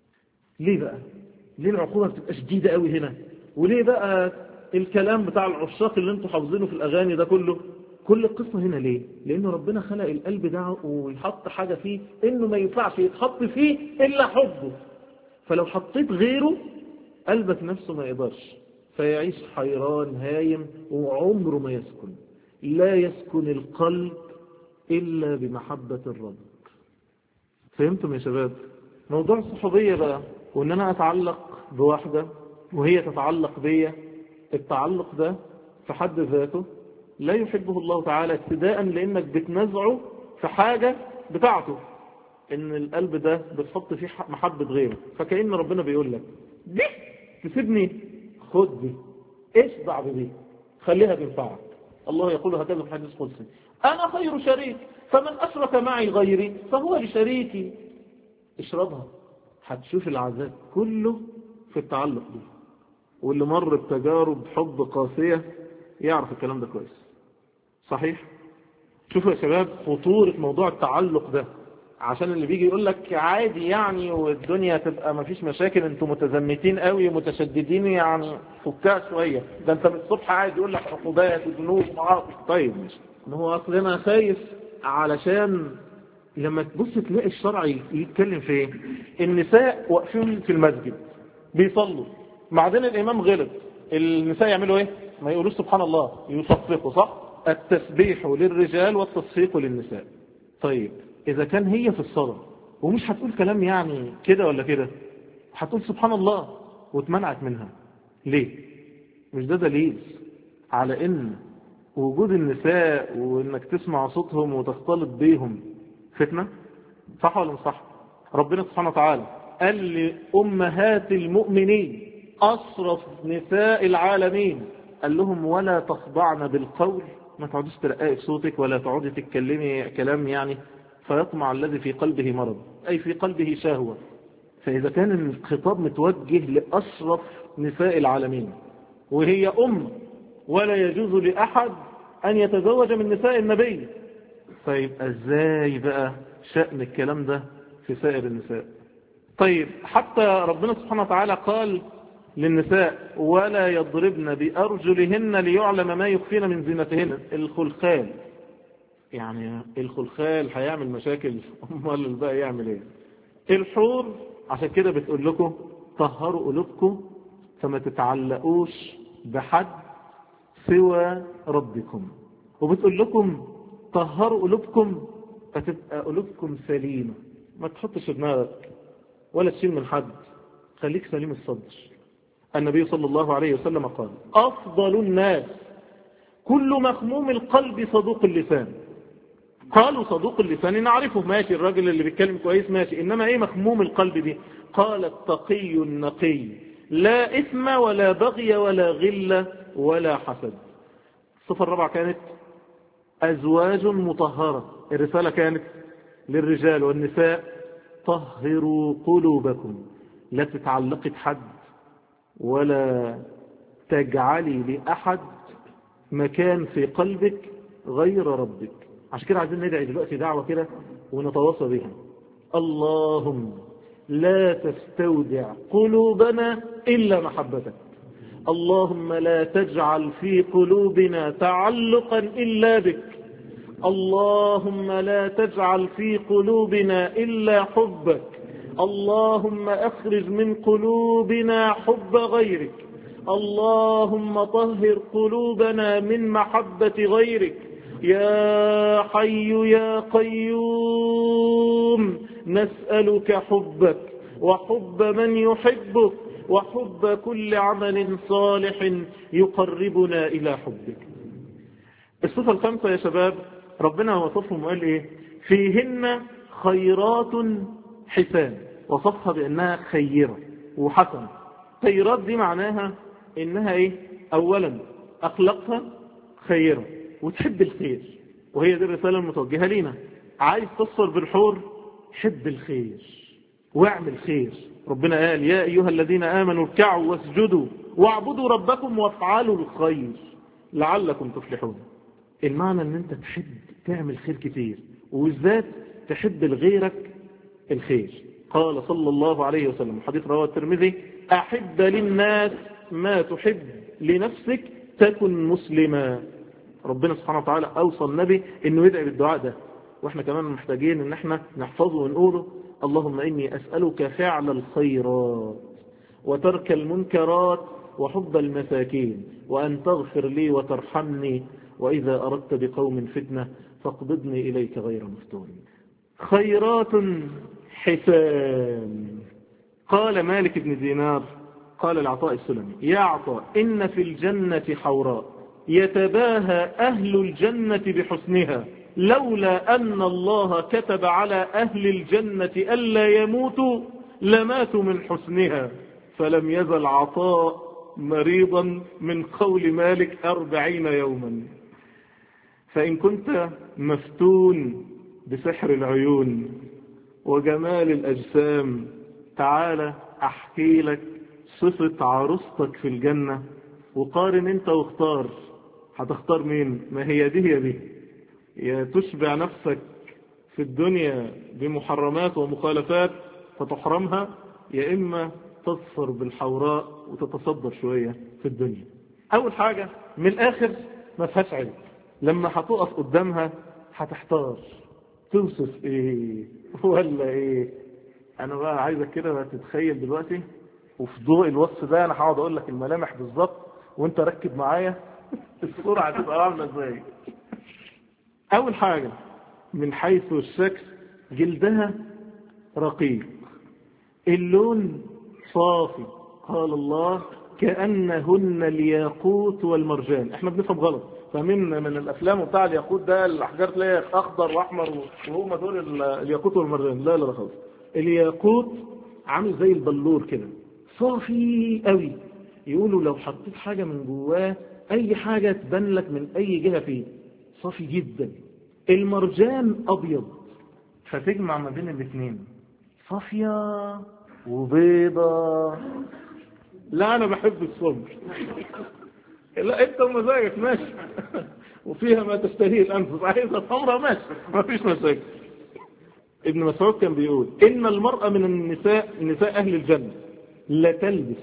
ليه بقى؟ ليه العقوبة بتبقى شديدة قوي هنا؟ وليه بقى الكلام بتاع العشاق اللي انتوا حافظينه في الأغاني ده كله؟ كل القصة هنا ليه؟ لأن ربنا خلق القلب ده ويحط حاجة فيه إنه ما ينفعش يتحط فيه إلا حبه. فلو حطيت غيره قلبك نفسه ما يقدرش، فيعيش حيران هايم وعمره ما يسكن. لا يسكن القلب إلا بمحبة الرب. فهمتم يا شباب؟ موضوع الصحوبية بقى، وإن أنا أتعلق بواحدة وهي تتعلق بيا، التعلق ده في حد ذاته لا يحبه الله تعالى، ابتداء لأنك بتنزعه في حاجة بتاعته، إن القلب ده بتحط فيه محبة غيره. فكأن ربنا بيقول لك دي تسيبني، خد دي، اشبع بدي، خليها تنفعك. الله يقول هكذا في حديث قدسي، أنا خير شريك فمن أشرك معي غيري فهو لشريكي. اشربها، هتشوف العذاب كله في التعلق به. واللي مر بتجارب حب قاسية يعرف الكلام ده كويس. صحيح؟ شوفوا يا شباب خطورة موضوع التعلق ده، عشان اللي بيجي يقول لك عادي يعني والدنيا تبقى ما فيش مشاكل، انتوا متزمتين قوي ومتشددين يعني، فكها شوية، ده انت من الصبح عادي يقول لك عقوبات وذنوب ومعاصي. طيب ماشي، ما هو اصل انا خايف علشان لما تبص تلاقي الشرع يتكلم في ايه؟ النساء واقفين في المسجد بيصلوا، بعدين الامام غلط، النساء يعملوا ايه؟ ما يقولوش سبحان الله، يصفقوا. صح؟ التسبيح للرجال والتصفيق للنساء. طيب اذا كان هي في الصلاة ومش هتقول كلام يعني كده ولا كده، هتقول سبحان الله واتمنعت منها ليه؟ مش ده دليل على ان وجود النساء وانك تسمع صوتهم وتختلط بيهم فتنة؟ صح ولا مش صح؟ ربنا سبحانه وتعالى قال لأمهات المؤمنين أشرف نساء العالمين، قال لهم ولا تخضعن بالقول، ما تقعديش ترققي في صوتك ولا تقعدي تتكلمي كلام يعني فيطمع الذي في قلبه مرض، أي في قلبه شهوة. فإذا كان الخطاب متوجه لأشرف نساء العالمين وهي ولا يجوز لأحد أن يتزوج من نساء النبي، فيبقى ازاي بقى شأن الكلام ده في سائر النساء؟ طيب حتى ربنا سبحانه وتعالى قال للنساء ولا يضربن بأرجلهن ليعلم ما يخفين من زينتهن. الخلخال، يعني الخلخال هيعمل مشاكل، امال الباقي يعمل ايه؟ الحور عشان كده بتقول لكم طهروا قلوبكم فما تتعلقوش بحد سوى ربكم، وبتقول لكم طهروا قلوبكم فتبقى قلوبكم سليمة، ما تحطش دماغك ولا تشيل من حد، خليك سليم الصدر. النبي صلى الله عليه وسلم قال أفضل الناس كل مخموم القلب صدوق اللسان. قالوا صدوق اللسان نعرفه، ماشي، الراجل اللي بيتكلم كويس ماشي، إنما إيه مخموم القلب دي؟ قال التقي النقي لا إثم ولا بغي ولا غل ولا حسد. الصفة الرابعة كانت أزواج مطهرة. الرسالة كانت للرجال والنساء طهروا قلوبكم، لا تتعلقي بحد ولا تجعلي لأحد مكان في قلبك غير ربك. عشان كده عايزين ندعي دلوقتي دعوة كده ونتواصى بها. اللهم لا تستودع قلوبنا إلا محبتك، اللهم لا تجعل في قلوبنا تعلقا إلا بك، اللهم لا تجعل في قلوبنا إلا حبك، اللهم أخرج من قلوبنا حب غيرك، اللهم طهر قلوبنا من محبة غيرك. يا حي يا قيوم نسألك حبك وحب من يحبك وحب كل عمل صالح يقربنا إلى حبك. الصفة الخامسة يا شباب ربنا وصفهم وقال إيه؟ فيهن خيرات حسان، وصفها بأنها خيرة وحسنة. خيرات دي معناها إنها إيه؟ أولا أخلاقها خيرة وتحب الخير، وهي دي الرسالة المتوجهة لينا. عايز تصفر بالحور، حب الخير واعمل خير. ربنا قال يا أيها الذين آمنوا اركعوا واسجدوا واعبدوا ربكم وافعلوا الخير لعلكم تفلحون. المعنى ان انت تحب تعمل خير كتير، وبالذات تحب لغيرك الخير. قال صلى الله عليه وسلم، حديث رواه الترمذي، أحب للناس ما تحب لنفسك تكن مسلما. ربنا سبحانه وتعالى أوصى النبي انه يدعي بالدعاء ده، واحنا كمان محتاجين ان احنا نحفظه ونقوله. اللهم إني أسألك فعل الخيرات وترك المنكرات وحب المساكين وأن تغفر لي وترحمني وإذا أردت بقوم فتنة فاقبضني إليك غير مفتون. خيرات حسان. قال مالك بن دينار قال العطاء السلمي يا عطاء إن في الجنة حوراء يتباهى أهل الجنة بحسنها لولا أن الله كتب على أهل الجنة ألا يموتوا لماتوا من حسنها. فلم يزل عطاء مريضا من قول مالك 40 يوما. فإن كنت مفتون بسحر العيون وجمال الأجسام، تعال أحكي لك صفة عروستك في الجنة وقارن انت واختار. هتختار مين؟ ما هي دي يا تشبع نفسك في الدنيا بمحرمات ومخالفات فتحرمها، يا إما تظفر بالحوراء وتتصدر شوية في الدنيا. أول حاجة من الآخر ما فيهاش علم، لما هتقف قدامها هتحتار توصف ايه ولا ايه. انا بقى عايزك كده تتخيل دلوقتي، وفي ضوء الوصف ده انا هقعد اقول لك الملامح بالظبط وانت ركب معايا الصورة هتبقى عاملة ازاي. اول حاجة من حيث الشكل، جلدها رقيق، اللون صافي، قال الله كأنهن الياقوت والمرجان. احنا بنفهم غلط، فاهمين من الافلام وبتاع الياقوت ده الاحجار تلاقي اخضر واحمر وهم دول الياقوت والمرجان. لا لا خالص، الياقوت عامل زي البلور كده صافي قوي، يقولوا لو حطيت حاجة من جواه اي حاجة تبان لك من اي جهة فيه صافي جدا. المرجان ابيض، فتجمع ما بين الاثنين صافية وبيضة. لا أنا بحب الصبر. لا أنت ومزاجك ماشي. وفيها ما تشتهيه الأنفس، عايزة حمرا ماشي، ما فيش مشاكل. ابن مسعود كان بيقول إن المرأة من نساء أهل الجنة لتلبس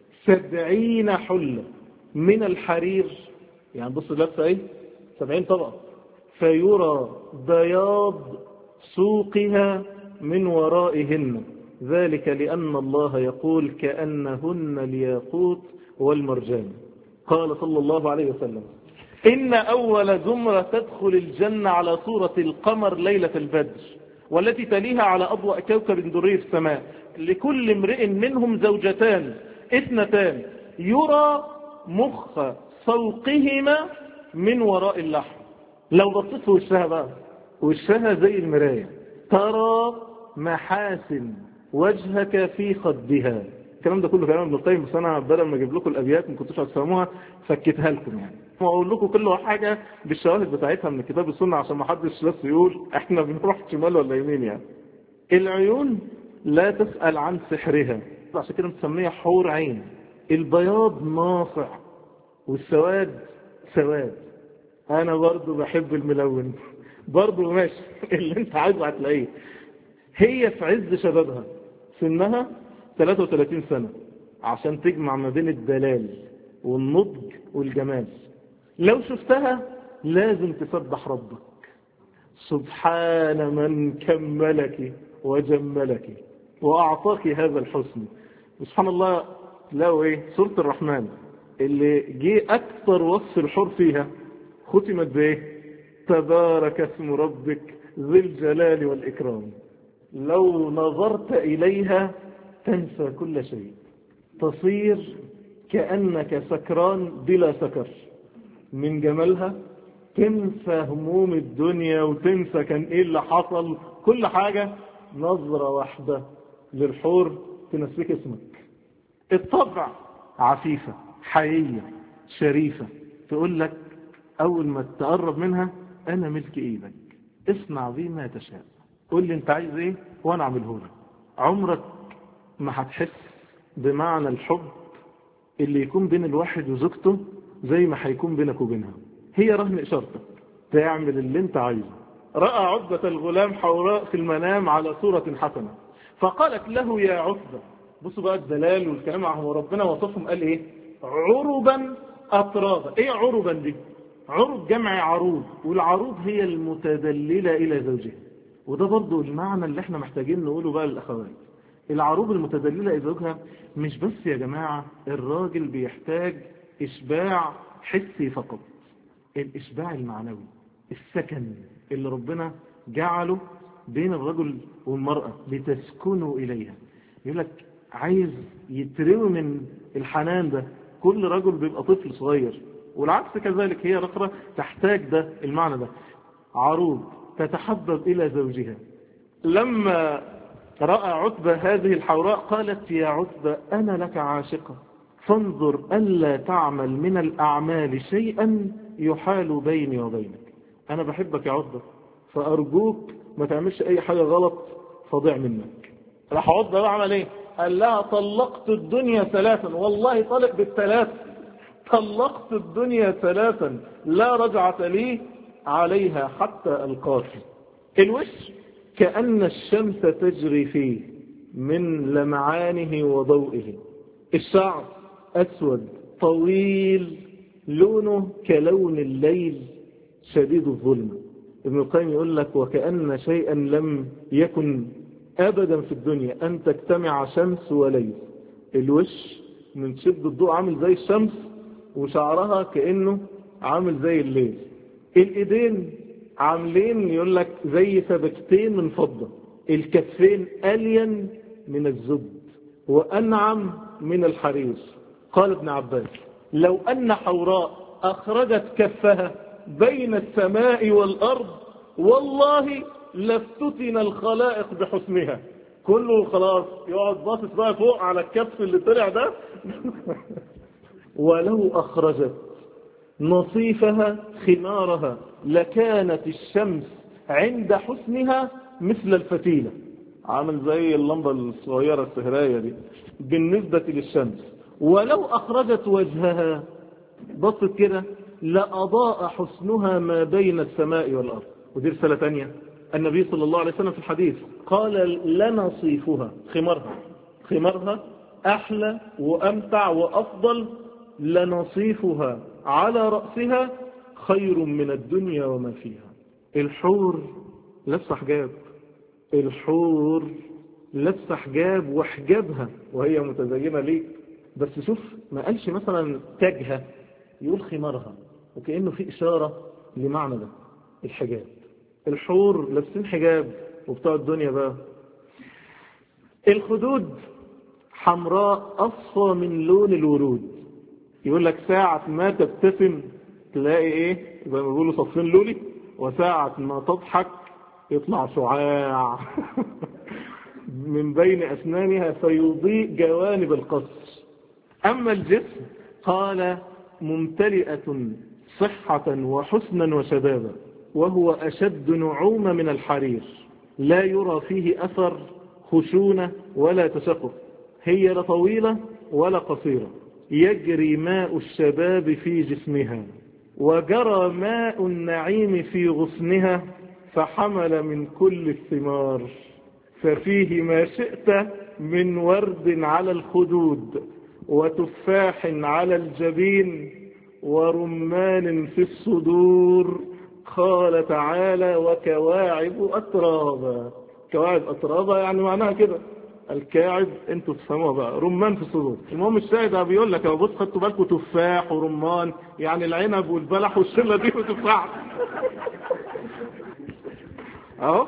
70 حلة من الحرير، يعني بص لابسة ايه 70 طبقة، فيرى بياض سوقها من ورائهن، ذلك لأن الله يقول كأنهن الياقوت والمرجان. قال صلى الله عليه وسلم إن أول زمرة تدخل الجنة على صورة القمر ليلة البدر، والتي تليها على أضواء كوكب دري في السماء، لكل امرئ منهم زوجتان 2 يرى مخ سوقهما من وراء اللحم. لو بصيت في وشها بقى، وشها زي المراية، ترى محاسن وجهك في خدها. الكلام ده كله كلام ابن القيم، بس انا بدل ما اجيب لكم الابيات ما كنتوش هتفهموها فكيتها لكم يعني، واقول لكم كل حاجه بالشواهد بتاعتها من الكتاب والسنه عشان ما حدش بس يقول احنا بنروح شمال ولا يمين يعني. العيون لا تسأل عن سحرها، عشان كده مسميها حور عين. البياض ناصع والسواد سواد. انا برضو بحب الملون برضو ماشي. اللي انت عايزه هتلاقيه. هي في عز شبابها، سنها 33 سنة، عشان تجمع ما بين الدلال والنضج والجمال. لو شفتها لازم تسبح ربك، سبحان من كملك وجملك وأعطاك هذا الحسن. سبحان الله. لو ايه سورة الرحمن اللي جه أكثر وصف الحور فيها ختمت بايه؟ تبارك اسم ربك ذي الجلال والإكرام. لو نظرت إليها تنسى كل شيء، تصير كأنك سكران بلا سكر من جمالها. تنسى هموم الدنيا وتنسى كان ايه اللي حصل، كل حاجة. نظرة واحدة للحور تنسيك اسمك. الطبع عفيفة حيية شريفة، تقول لك اول ما تقرب منها انا ملك ايدك، اصنع بي ما تشاء، قول لي انت عايز ايه وانا اعمله لك. عمرك ما هتحس بمعنى الحب اللي يكون بين الواحد وزوجته زي ما هيكون بينك وبينها. هي رهن اشارتك تعمل اللي انت عايزه. رأى عتبة الغلام حوراء في المنام على صورة حسنة، فقالت له يا عتبة. بصوا بقى الدلال والكلام عن ربنا وصفهم، قال ايه؟ عربا أطرابا. ايه عربا دي؟ عرب جمع عروض، والعروض هي المتدللة الى زوجها. وده برضو المعنى اللي احنا محتاجين نقوله بقى للأخوات. العروض المتدللة الى زوجها مش بس يا جماعة الراجل بيحتاج إشباع حسي فقط، الإشباع المعنوي، السكن اللي ربنا جعله بين الرجل والمرأة لتسكنوا إليها. يقول لك عايز يتروي من الحنان ده. كل رجل بيبقى طفل صغير، والعكس كذلك، هي الأخرى تحتاج ده المعنى ده. عروض تتحبب إلى زوجها. لما رأى عتبة هذه الحوراء قالت يا عتبة أنا لك عاشقة، فانظر ألا تعمل من الأعمال شيئا يحال بيني وبينك. أنا بحبك يا عتبة، فأرجوك ما تعملش أي حاجة غلط فضيع منك. راح عتبة بقى عمل إيه؟ قال لها طلقت الدنيا 3، والله طلق بال3، طلقت الدنيا 3 لا رجعة لي عليها حتى ألقاك. الوش كأن الشمس تجري فيه من لمعانه وضوئه. الشعر أسود طويل لونه كلون الليل شديد الظلمة. ابن القيم يقول لك وكأن شيئا لم يكن أبدا في الدنيا أن تجتمع شمس وليل. الوش من شدة الضوء عامل زي الشمس، وشعرها كأنه عامل زي الليل. الإيدين عاملين يقول لك زي سبكتين من فضة. الكفين ألين من الزبد وأنعم من الحرير. قال ابن عباس لو أن حوراء أخرجت كفها بين السماء والأرض والله لافتتن الخلائق بحسنها. كله خلاص يقعد باصص بقى فوق على الكف اللي طلع ده. ولو أخرجت نصيفها خمارها لكانت الشمس عند حسنها مثل الفتيلة. عامل زي اللمبة الصغيرة السهراية دي بالنسبة للشمس، ولو أخرجت وجهها بصت كده لأضاء حسنها ما بين السماء والأرض. ودي رسالة تانية، النبي صلى الله عليه وسلم في الحديث قال لنصيفها، خمارها أحلى وأمتع وأفضل، لنصيفها على رأسها خير من الدنيا وما فيها. الحور لابسه حجاب، الحور لابسه حجاب وحجابها وهي متزينة ليك. بس شوف ما قالش مثلا تاجها، يقول خمارها، وكأنه في إشارة لمعنى ده الحجاب. الحور لابسين حجاب وبتوع الدنيا بقى الخدود حمراء أصفى من لون الورود. يقول لك ساعة ما تبتسم تلاقي ايه زي ما بيقولوا صفين لولي، وساعة ما تضحك يطلع شعاع من بين أسنانها فيضيء جوانب القصر. أما الجسم قال ممتلئة صحة وحسنا وشبابا، وهو أشد نعومة من الحرير، لا يرى فيه أثر خشونة ولا تشقق، هي لا طويلة ولا قصيرة، يجري ماء الشباب في جسمها، وجرى ماء النعيم في غصنها، فحمل من كل الثمار، ففيه ما شئت من ورد على الخدود، وتفاح على الجبين، ورمان في الصدور. قال تعالى وكواعب أترابا. كواعب أترابا يعني معناها كده الكاعب انتوا تفهموها بقى، رمان في الصدور. المهم الشاهد بيقول لك بص خدتوا بالكم تفاح ورمان، يعني العنب والبلح والشله دي وتفاح اهو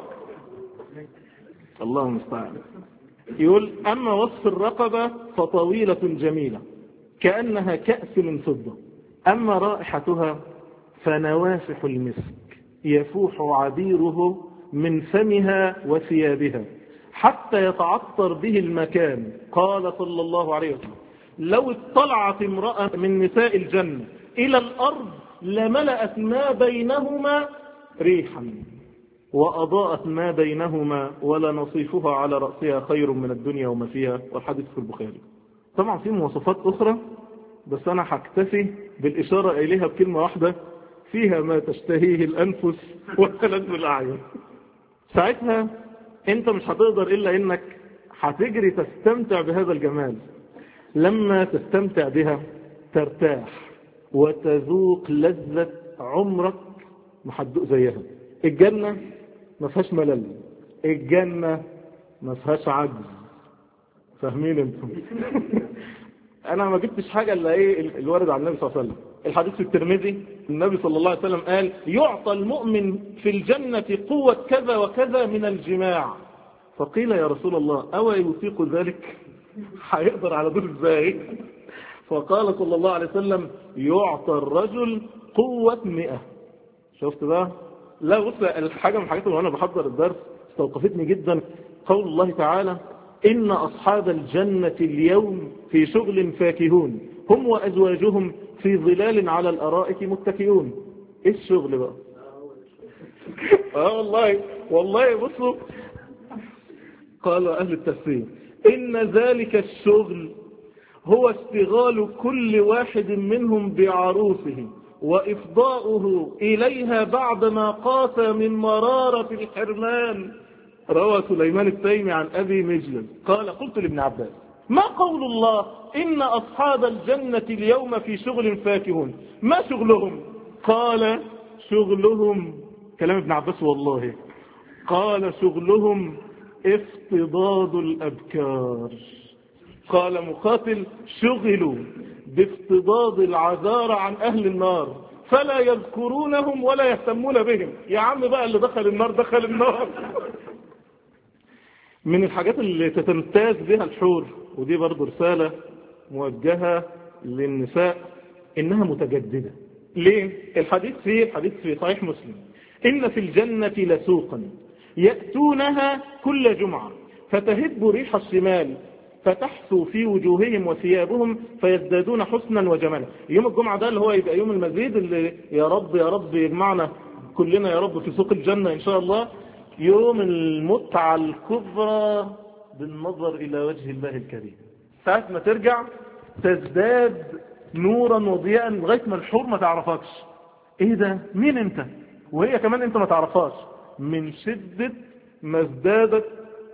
الله المستعان. يقول اما وصف الرقبه فطويله جميله كانها كأس من فضه، اما رائحتها فنوافح المسك يفوح عبيره من فمها وثيابها حتى يتعطر به المكان. قال صلى الله عليه وسلم لو اطلعت امرأة من نساء الجنة إلى الأرض لملأت ما بينهما ريحا وأضاءت ما بينهما، ولنصيفها على رأسها خير من الدنيا وما فيها، والحديث في البخاري. طبعا في مواصفات أخرى بس أنا هكتفي بالإشارة إليها بكلمة واحدة، فيها ما تشتهيه الأنفس وتلذ الأعين. ساعتها انت مش هتقدر الا انك هتجري تستمتع بهذا الجمال. لما تستمتع بها ترتاح وتذوق لذة عمرك ما هتذوق زيها. الجنة ما فيهاش ملل، الجنة ما فيهاش عجز. فاهمين انتم؟ انا ما جبتش حاجة الا ايه الوارد عن النبي صلى الله عليه وسلم. الحديث في الترمذي النبي صلى الله عليه وسلم قال يعطى المؤمن في الجنة قوة كذا وكذا من الجماع. فقيل يا رسول الله أو يطيق ذلك؟ هيقدر على دول ازاي؟ فقال صلى الله عليه وسلم يعطى الرجل قوة 100. شفت بقى؟ لا بص الحاجة من الحاجات اللي وانا بحضر الدرس استوقفتني جدا قول الله تعالى إن أصحاب الجنة اليوم في شغل فاكهون هم وأزواجهم في ظلال على الأرائك متكئون. ايه الشغل بقى؟ والله بصوا قال أهل التفسير إن ذلك الشغل هو استغلال كل واحد منهم بعروسه وإفضاؤه إليها بعدما قاس من مرارة الحرمان. روى سليمان التيمي عن أبي مجلس قال قلت لابن عباس ما قول الله إن أصحاب الجنة اليوم في شغل فاكهون، ما شغلهم؟ قال شغلهم كلام ابن عباس والله، قال شغلهم افتضاد الأبكار. قال مقاتل شغلوا بافتضاد العذار عن أهل النار فلا يذكرونهم ولا يهتمون بهم. يا عم بقى اللي دخل النار دخل النار. من الحاجات اللي تتمتاز بها الحور، ودي برضو رسالة موجهة للنساء، إنها متجددة. ليه؟ الحديث في صحيح مسلم إن في الجنة لسوقا يأتونها كل جمعة فتهب ريح الشمال فتحثو في وجوههم وثيابهم فيزدادون حسنا وجمالا. يوم الجمعة ده اللي هو يبقى يوم المزيد اللي يا رب يجمعنا كلنا يا رب في سوق الجنة إن شاء الله. يوم المتعة الكبرى بالنظر إلى وجه الله الكريم. ساعة ما ترجع تزداد نورا وضياء لغاية ما الحور ما تعرفكش. ايه ده؟ مين انت؟ وهي كمان انت ما تعرفهاش، من شدة ما ازدادت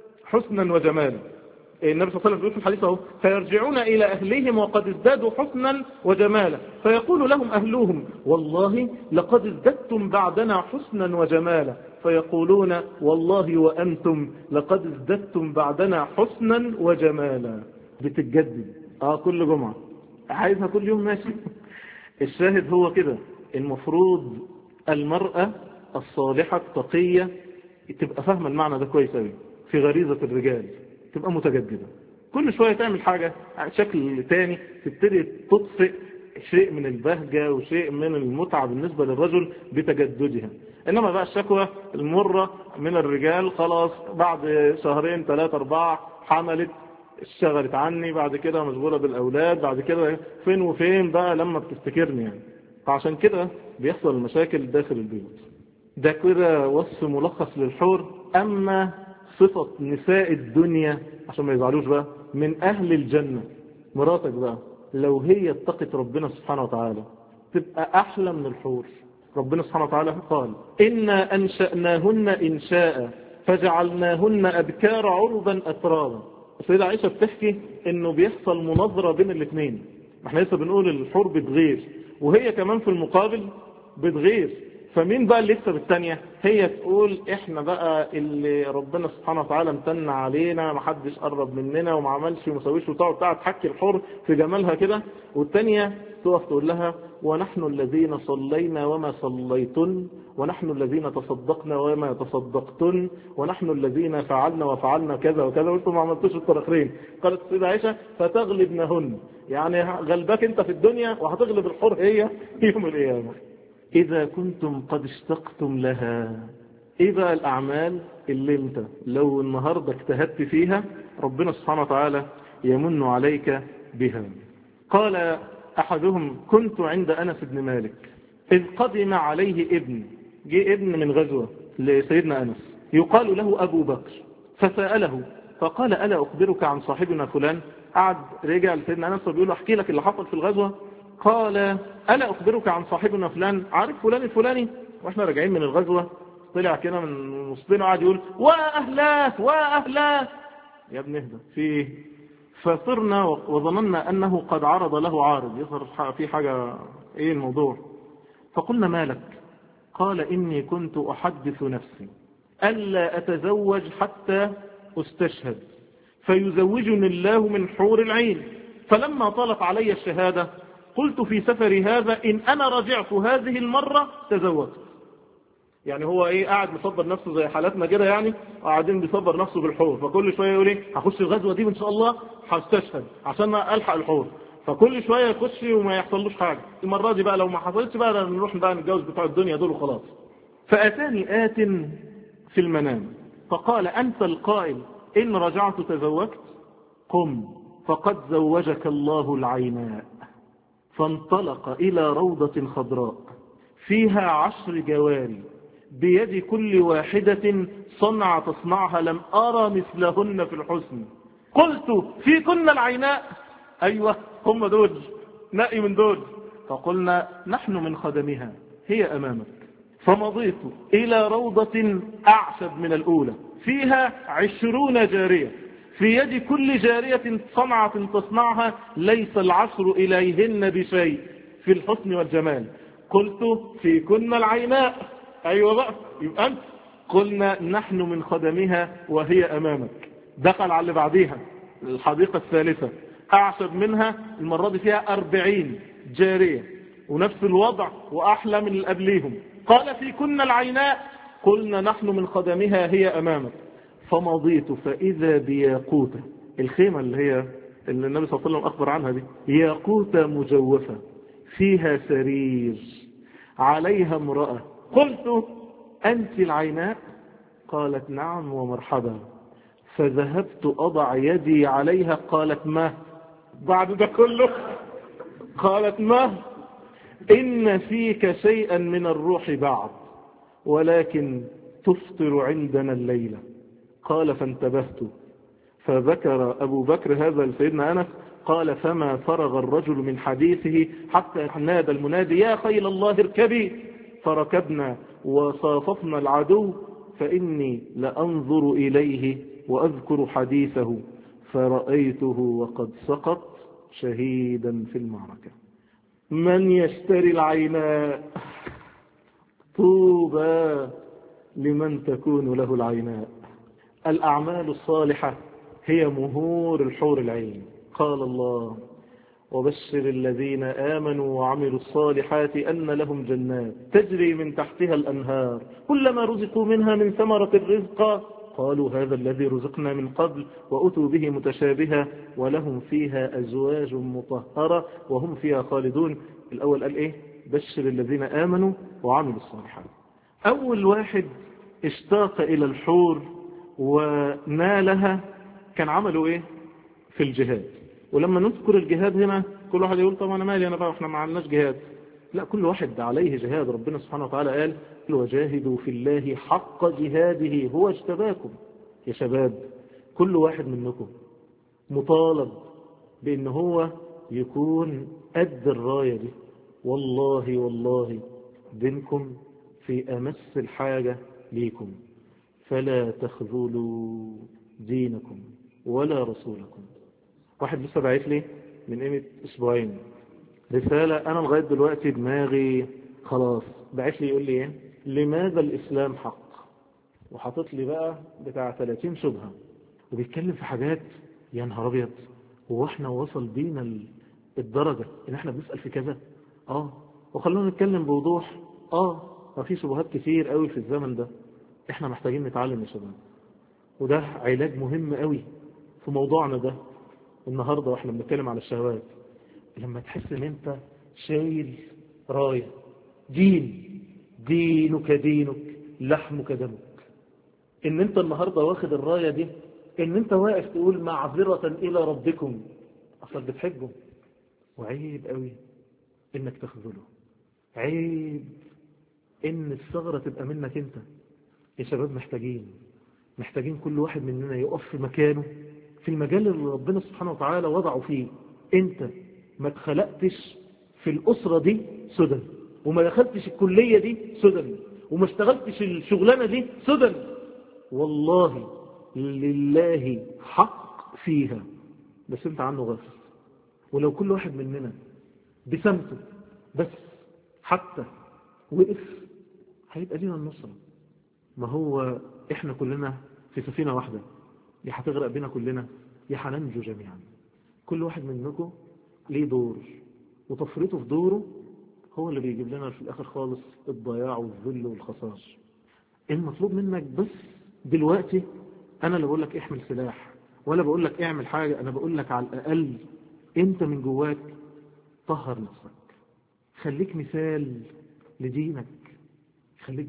حسنا وجمالا. النبي صلى الله عليه وسلم بيقول في الحديث اهو: فيرجعون الى اهليهم وقد ازدادوا حسنا وجمالا، فيقول لهم اهلوهم: والله لقد ازددتم بعدنا حسنا وجمالا، فيقولون: والله وانتم لقد ازددتم بعدنا حسنا وجمالا. بتتجدد كل جمعة، عايزها كل يوم ماشي. الشاهد هو كده، المفروض المرأة الصالحة التقية تبقى فاهمة المعنى ده كويس قوي. في غريزة الرجال تبقى متجددة، كل شوية تعمل حاجة شكل تاني، تبتدي تطفئ شيء من البهجة وشيء من المتعة بالنسبة للرجل بتجددها. إنما بقى الشكوى المرة من الرجال خلاص بعد شهرين 3 4 حملت، اشتغلت عني، بعد كده مشغولة بالأولاد، بعد كده فين وفين بقى لما بتفتكرني يعني. فعشان كده بيحصل المشاكل داخل البيوت. ده كده وصف ملخص للحور. أما صفة نساء الدنيا عشان ما يزعلوش بقى، من أهل الجنة، مراتك بقى لو هي اتقت ربنا سبحانه وتعالى تبقى أحلى من الحور. ربنا سبحانه وتعالى قال: إنا أنشأناهن إنشاء فجعلناهن أبكار عربا أترابا. السيدة عائشة بتحكي إنه بيحصل مناظرة بين الاثنين. احنا لسه بنقول الحور بتغير وهي كمان في المقابل بتغير، فمين بقى اللي يكسب الثانية؟ هي تقول احنا بقى اللي ربنا سبحانه وتعالى امتن علينا، ما حدش قرب مننا وما عملش وما سويش، وتقعد تحكي الحور في جمالها كده. والثانية تقف تقول لها: ونحن الذين صلينا وما صليتن، ونحن الذين تصدقنا وما تصدقتن، ونحن الذين فعلنا وفعلنا كذا وكذا، وانتم ما عملتوش الطرفين. قالت السيدة عائشة: فتغلبنهن، يعني غلبك انت في الدنيا وهتغلب الحور هي يوم القيامة. إذا كنتم قد اشتقتم لها. إيه بقى الأعمال اللي انت لو النهاردة اجتهدت فيها ربنا سبحانه وتعالى يمن عليك بها؟ قال أحدهم: كنت عند أنس بن مالك إذ قدم عليه ابن، جاء ابن من غزوة لسيدنا أنس يقال له أبو بكر، فسأله فقال: ألا أخبرك عن صاحبنا فلان؟ قعد رجع لسيدنا أنس وبيقول له: أحكي لك اللي حصل في الغزوة. قال: ألا أخبرك عن صاحبنا فلان؟ عارف فلان الفلاني؟ وإحنا راجعين من الغزوة طلع كده من وسطنا قاعد يقول: وأهلاه وأهلاه. يا ابن اهدى، في فصرنا وظننا أنه قد عرض له عارض، يظهر في حاجة. إيه الموضوع؟ فقلنا: ما لك؟ قال: إني كنت أحدث نفسي ألا أتزوج حتى أستشهد فيزوجني الله من حور العين، فلما طلت علي الشهادة قلت في سفري هذا إن أنا رجعت هذه المرة تزوجت. يعني هو ايه، قاعد مصبر نفسه زي حالاتنا كده يعني، قاعدين بيصبر نفسه بالحور، فكل شوية يقول ايه: هخش الغزوة دي وان شاء الله هستشهد عشان ألحق الحور، فكل شوية يخش وما يحصلوش حاجة. المرة دي بقى لو ما حصلتش بقى نروح بقى نتجوز بتوع الدنيا دول وخلاص. فأتاني آت في المنام فقال: أنت القائل إن رجعت تزوجت، قم فقد زوجك الله العيناء. فانطلق إلى روضة خضراء فيها 10 جواري بيد كل واحدة صنع تصنعها لم أرى مثلهن في الحسن. قلت: في كن العيناء؟ أيوة هم دول، نقي من دول. فقلنا: نحن من خدمها، هي أمامك. فمضيت إلى روضة أعشب من الأولى فيها 20 جارية في يد كل جارية صنعة تصنعها ليس العصر إليهن بشيء في الحسن والجمال. قلت: في كن العيناء؟ أيوة بقى، يبقى أنت. قلنا: نحن من خدمها وهي أمامك. دخل على اللي بعديها الحديقة الثالثة أعشب منها، المرة دي فيها 40 جارية ونفس الوضع وأحلى من اللي قبليهم. قال: في كن العيناء؟ قلنا: نحن من خدمها هي أمامك. فمضيت فإذا بياقوتة، الخيمة اللي النبي صلى الله عليه وسلم أخبر عنها دي، ياقوتة مجوفة فيها سرير عليها امرأة. قلت: أنت العيناء؟ قالت: نعم ومرحبا. فذهبت أضع يدي عليها. قالت: ما بعد ده كله؟ قالت: ما إن فيك شيئا من الروح بعد، ولكن تفطر عندنا الليلة. قال فانتبهت فذكر أبو بكر هذا لسيدنا أنس قال فما فرغ الرجل من حديثه حتى نادى المنادي يا خيل الله اركبي، فركبنا وصاففنا العدو، فإني لأنظر إليه وأذكر حديثه فرأيته وقد سقط شهيدا في المعركة. من يشتري العيناء؟ طوبى لمن تكون له العيناء. الأعمال الصالحة هي مهور الحور العين. قال الله وبشر الذين آمنوا وعملوا الصالحات أن لهم جنات تجري من تحتها الأنهار كلما رزقوا منها من ثمرة الرزق قالوا هذا الذي رزقنا من قبل وأتوا به متشابها ولهم فيها أزواج مطهرة وهم فيها خالدون. الأول قال إيه؟ بشر الذين آمنوا وعملوا الصالحات. أول واحد اشتاق إلى الحور ونالها كان عملوا إيه؟ في الجهاد. ولما نذكر الجهاد هنا كل واحد يقول طبعا أنا مالي أنا بقى احنا ما عملناش جهاد. لا، كل واحد عليه جهاد. ربنا سبحانه وتعالى قال وجاهدوا في الله حق جهاده هو اجتباكم. يا شباب كل واحد منكم مطالب بأن هو يكون قد الراية دي. والله والله دينكم في أمس الحاجة ليكم، فلا تخذلوا دينكم ولا رسولكم. واحد لسه بعت لي من قيمة أسبوعين رسالة أنا لغاية دلوقتي دماغي خلاص. بعت لي يقول لي إيه؟ لماذا الإسلام حق؟ وحاطط لي بقى بتاع 30 شبهة وبيتكلم في حاجات يا نهار أبيض. هو احنا وصل بينا الدرجة إن احنا بنسأل في كذا؟ وخلونا نتكلم بوضوح. ما في شبهات كتير قوي في الزمن ده. احنا محتاجين نتعلم يا شباب، وده علاج مهم قوي في موضوعنا ده النهاردة واحنا بنتكلم على الشهوات. لما تحس ان انت شايل راية دينك دينك لحمك دمك، ان انت النهاردة واخد الراية دي، ان انت واقف تقول معذرة الى ربكم اصلا بتحبه. وعيب قوي انك تخذله، عيب ان الثغرة تبقى منك انت. يا شباب محتاجين كل واحد مننا يقف في مكانه في المجال اللي ربنا سبحانه وتعالى وضعه فيه. انت ما اتخلقتش في الأسرة دي سدى، وما دخلتش الكلية دي سدى، وما اشتغلتش الشغلانة دي سدى. والله لله حق فيها، بس انت عنه غافل. ولو كل واحد مننا بسمته بس حتى وقف هيبقى لنا النصرة. ما هو احنا كلنا في سفينة واحدة، يا هتغرق بينا كلنا يا هننجو جميعا. كل واحد منكم ليه دور، وتفريطه في دوره هو اللي بيجيب لنا في الآخر خالص الضياع والذل والخسار. المطلوب منك بس دلوقتي، أنا اللي بقول لك احمل سلاح ولا بقول لك اعمل حاجة، أنا بقول لك على الأقل أنت من جواك طهر نفسك، خليك مثال لدينك، خليك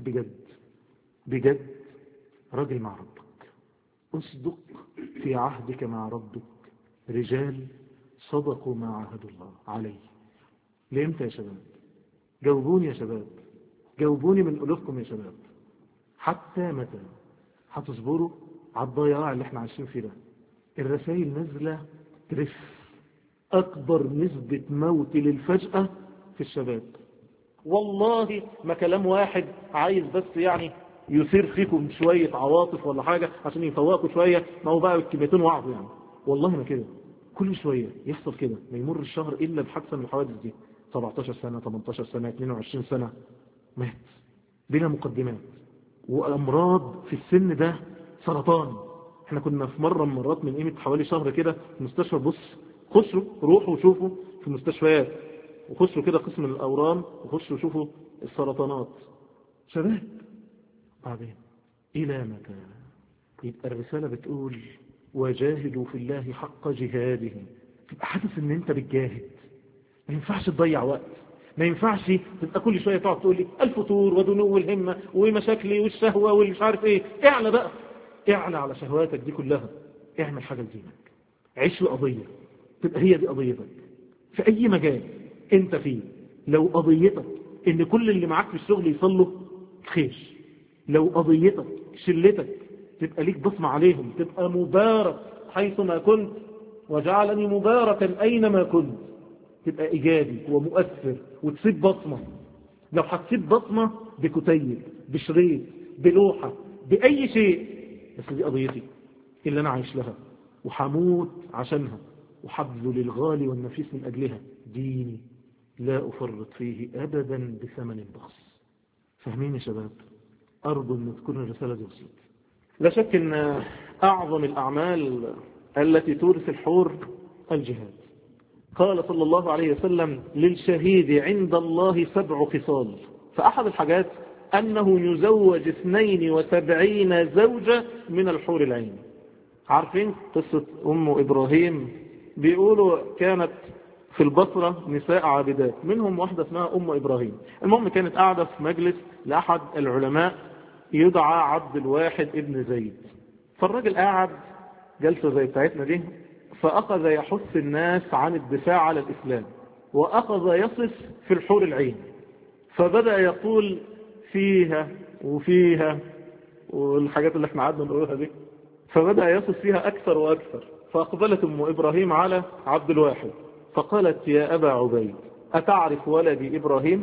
بجد راجل مع ربك، اصدق في عهدك مع ربك. رجال صدقوا ما عاهدوا الله عليه. لإمتى يا شباب؟ جاوبوني يا شباب، جاوبوني من قلوبكم يا شباب. حتى متى هتصبروا على الضياع اللي احنا عايشين فيه ده؟ الرسائل نازلة ترف. أكبر نسبة موت للفجأة في الشباب. والله ما كلام واحد عايز بس يعني يثير فيكم شوية عواطف ولا حاجة عشان يفوقوا شوية، ما هو بقى الكلمتين وعظ يعني. والله ما كده، كل شوية يحصل كده. ما يمر الشهر إلا بحادثة من الحوادث دي. 17 سنة 18 سنة 22 سنة مات بلا مقدمات. وأمراض في السن ده سرطان. احنا كنا في مرة من مرات من قيمة حوالي شهر كده في مستشفى. بص روحوا وشوفوا في المستشفيات، وخشوا كده قسم الأورام وخشوا وشوفوا السرطانات. شباب بعدين إلى متى؟ يبقى الرسالة بتقول وجاهدوا في الله حق جهاده. تبقى حاسس ان انت بتجاهد. ما ينفعش تضيع وقت، ما ينفعش تبقى كل شوية تقعد تقول لي الفتور ودنو الهمة ومشاكلي والشهوة والمش عارف ايه. اعلى بقى، اعلى على شهواتك دي كلها. اعمل حاجة لدينك، عيش لقضية تبقى هي دي قضيتك في اي مجال انت فيه. لو قضيتك ان كل اللي معاك في الشغل يصلوا خير، لو قضيتك شلتك تبقى ليك بصمة عليهم، تبقى مبارك حيثما كنت، وجعلني مباركا أينما كنت، تبقى إيجابي ومؤثر وتسيب بصمة. لو هتسيب بصمة بكتيب، بشريط، بلوحة، بأي شيء، بس دي قضيتي اللي أنا عايش لها وحموت عشانها وحبذل الغالي والنفيس من أجلها، ديني لا أفرط فيه أبدا بثمن بخس. فاهمين يا شباب؟ أرجو أن تكون الرسالة دي وصلت. لا شك أن أعظم الأعمال التي تورث الحور الجهاد. قال صلى الله عليه وسلم للشهيد عند الله 7 خصال، فأحد الحاجات أنه يزوج 72 زوجة من الحور العين. عارفين قصة أم إبراهيم؟ بيقولوا كانت في البصرة نساء عابدات، منهم واحدة اسمها أم إبراهيم. المهم كانت قاعدة في مجلس لأحد العلماء يدعى عبد الواحد ابن زيد، فالراجل قاعد جلسة زي بتاعتنا دي، فأخذ يحث الناس عن الدفاع على الإسلام، وأخذ يصف في الحور العين، فبدأ يقول فيها وفيها والحاجات اللي احنا قعدنا نقولها دي، فبدأ يصف فيها أكثر وأكثر. فأقبلت أم إبراهيم على عبد الواحد فقالت يا أبا عبيد أتعرف ولدي إبراهيم؟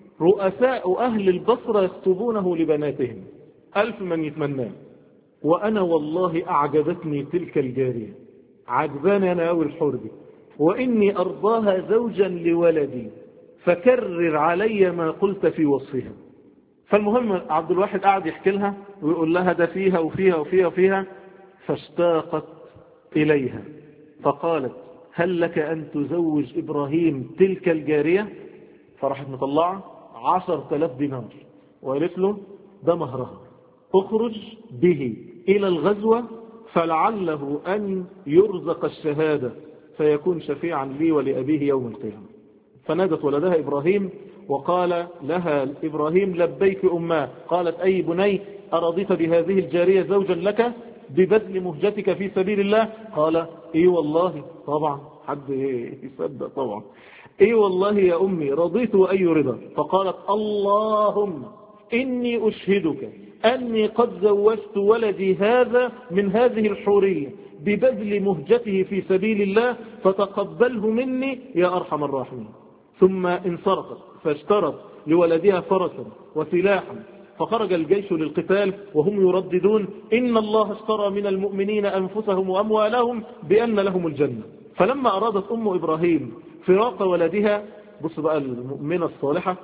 رؤساء أهل البصرة يخطبونه لبناتهم، 1000 من يتمناه، وأنا والله أعجبتني تلك الجارية، عجباني أنا أول الحور دي، وإني أرضاها زوجا لولدي، فكرر علي ما قلت في وصفها. فالمهم عبد الواحد قاعد يحكي لها ويقول لها ده فيها وفيها وفيها وفيها، فاشتاقت إليها فقالت هل لك أن تزوج إبراهيم تلك الجارية؟ فراحت مطلعة 10,000 دينار وقالت له ده مهرها، اخرج به إلى الغزوة فلعله أن يرزق الشهادة فيكون شفيعا لي ولأبيه يوم القيامة. فنادت ولدها إبراهيم وقال لها إبراهيم لبيك أماه. قالت أي بني أرضيت بهذه الجارية زوجا لك ببذل مهجتك في سبيل الله؟ قال إيه والله. طبعا حد يصدق طبعا. إيه والله يا أمي رضيت وأي رضا. فقالت اللهم إني أشهدك أني قد زوجت ولدي هذا من هذه الحورية ببذل مهجته في سبيل الله فتقبله مني يا أرحم الراحمين. ثم انصرفت فاشترت لولدها فرسا وسلاحا، فخرج الجيش للقتال وهم يرددون إن الله اشترى من المؤمنين أنفسهم وأموالهم بأن لهم الجنة. فلما أرادت أم إبراهيم فراق ولدها، بص بقى المؤمنة الصالحة،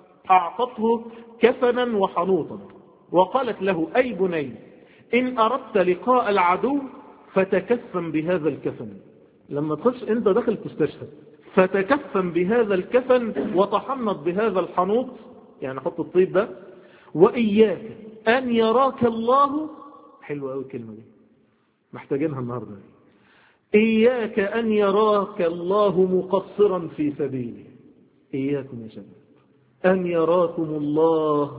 أعطته كفنا وحنوطا وقالت له أي بني إن أردت لقاء العدو فتكفن بهذا الكفن. لما تخش انت داخل تستشهد فتكفن بهذا الكفن وتحنط بهذا الحنوط، يعني حط الطيب ده، وإياك أن يراك الله. حلوة أوي الكلمة دي محتاجينها النهاردة. إياك أن يراك الله مقصرا في سبيله. إياكم يا شباب أن يراكم الله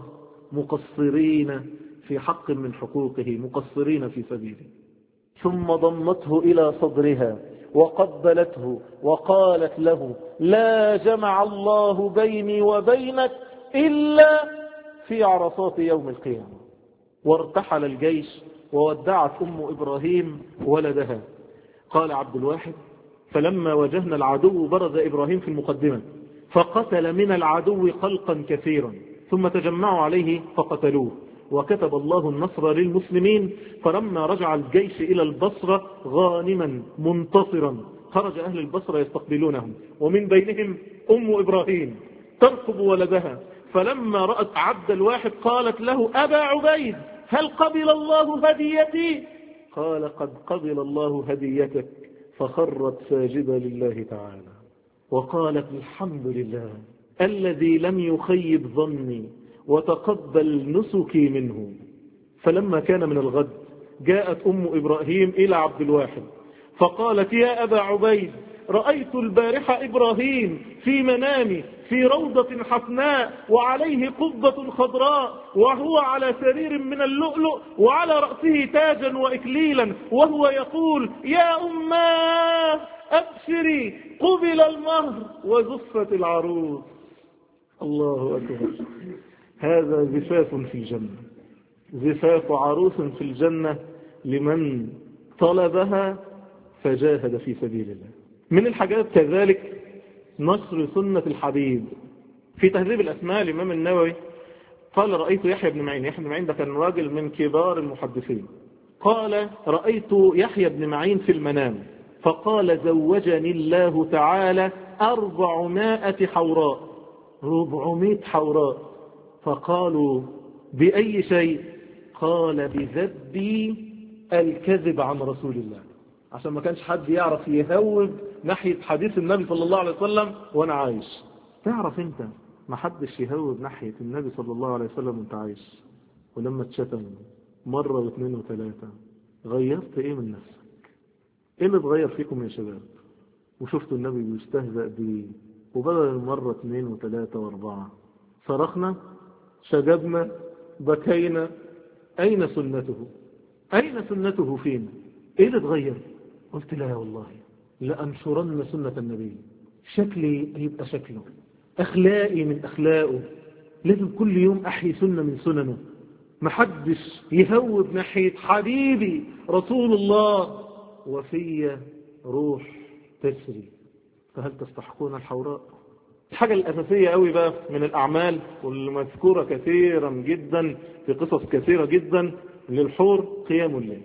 مقصرين في حق من حقوقه، مقصرين في سبيله. ثم ضمته إلى صدرها وقبلته وقالت له لا جمع الله بيني وبينك إلا في عرصات يوم القيامة. وارتحل الجيش وودعت أم إبراهيم ولدها. قال عبد الواحد فلما واجهنا العدو برز إبراهيم في المقدمة فقتل من العدو خلقا كثيرا ثم تجمعوا عليه فقتلوه، وكتب الله النصر للمسلمين. فلما رجع الجيش إلى البصرة غانما منتصرا خرج أهل البصرة يستقبلونهم، ومن بينهم أم إبراهيم ترقب ولدها. فلما رأت عبد الواحد قالت له أبا عبيد هل قبل الله هديتي؟ قال قد قبل الله هديتك. فخرت ساجدة لله تعالى وقالت الحمد لله الذي لم يخيب ظني وتقبل نسكي منه. فلما كان من الغد جاءت أم إبراهيم إلى عبد الواحد فقالت يا أبا عبيد رأيت البارحة إبراهيم في منامي في روضة حسناء وعليه قبة خضراء وهو على سرير من اللؤلؤ وعلى رأسه تاجا وإكليلا وهو يقول يا أماه أبشري قبل المهر وزفت العروس. الله أكبر. هذا زفاف في الجنة. زفاف عروس في الجنة لمن طلبها فجاهد في سبيل الله. من الحاجات كذلك نشر سنة الحبيب. في تهذيب الأسماء الإمام النووي قال رأيت يحيى بن معين. يحيى بن معين ده كان راجل من كبار المحدثين. قال رأيت يحيى بن معين في المنام فقال زوجني الله تعالى 400 حوراء. 400 حوراء. فقالوا بأي شيء؟ قال بذبي الكذب عن رسول الله، عشان ما كانش حد يعرف يهوب ناحية حديث النبي صلى الله عليه وسلم وانا عايش. تعرف انت ما حدش يهوب ناحية النبي صلى الله عليه وسلم وانت عايش، ولما اتشتم مرة واثنين وثلاثة غيرت ايه من نفسك؟ ايه اللي اتغير فيكم يا شباب؟ وشفتوا النبي بيستهزأ بيه، وبدل المرة 2 و3 و4 صرخنا، شجبنا، بكينا. اين سنته؟ اين سنته فينا؟ ايه اللي اتغير؟ قلت لا والله لأنشرن سنة النبي. شكلي يبقى شكله، اخلاقي من اخلاقه، لازم كل يوم احيي سنة من سننه. محدش يهوب ناحية حبيبي رسول الله وفي روح تسري. فهل تستحقون الحوراء؟ الحاجة الأساسية قوي بقى من الأعمال والمذكورة كثيرا جدا في قصص كثيرة جدا للحور قيام الليل.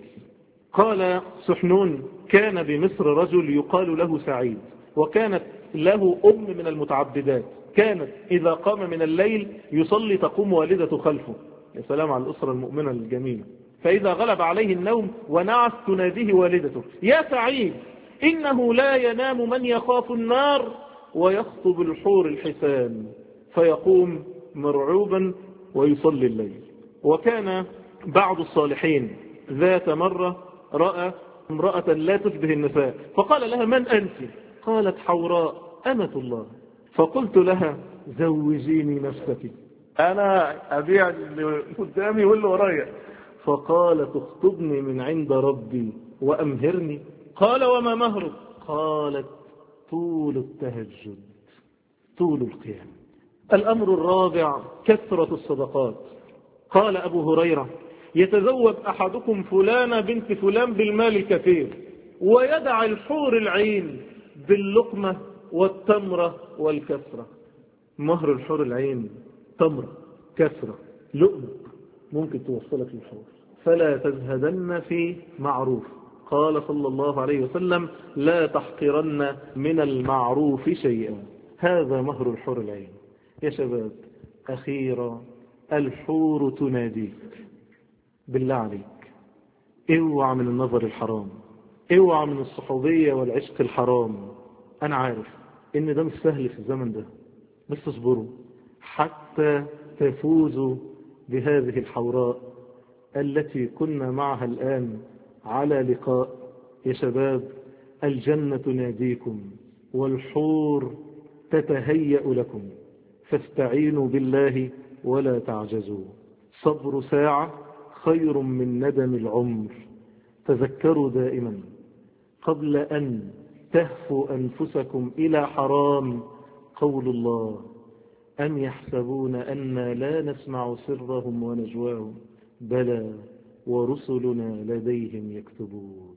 قال سحنون كان بمصر رجل يقال له سعيد، وكانت له أم من المتعبدات، كانت إذا قام من الليل يصلي تقوم والدته خلفه. يا سلام على الأسرة المؤمنة الجميلة. فإذا غلب عليه النوم ونعس تناديه والدته يا سعيد إنه لا ينام من يخاف النار ويخطب الحور الحسان، فيقوم مرعوبا ويصلي الليل. وكان بعض الصالحين ذات مرة رأى امرأة لا تشبه النساء فقال لها من أنت؟ قالت حوراء أمة الله. فقلت لها زوجيني نفسك، أنا أبيع اللي قدامي واللي ورايا. فقالت اخطبني من عند ربي وأمهرني. قال وما مهرك؟ قالت طول التهجد، طول القيام. الأمر الرابع كثرة الصدقات. قال أبو هريرة يتزوج أحدكم فلانة بنت فلان بالمال الكثير ويدع الحور العين باللقمة والتمرة والكسرة. مهر الحور العين تمرة، كسرة، لقمة ممكن توصلك للحور. فلا تزهدن في معروف. قال صلى الله عليه وسلم لا تحقرن من المعروف شيئا. هذا مهر الحور العين. يا شباب أخيرا الحور تناديك، بالله عليك اوعى من النظر الحرام، اوعى من الصحوبية والعشق الحرام. أنا عارف إن ده مش سهل في الزمن ده، بس اصبروا حتى تفوزوا بهذه الحوراء التي كنا معها الآن على لقاء. يا شباب الجنة تناديكم والحور تتهيأ لكم، فاستعينوا بالله ولا تعجزوا. صبر ساعة خير من ندم العمر. تذكروا دائما قبل أن تهفوا أنفسكم إلى حرام قول الله أم يحسبون أنا لا نسمع سرهم ونجواهم بلى ورسلنا لديهم يكتبون.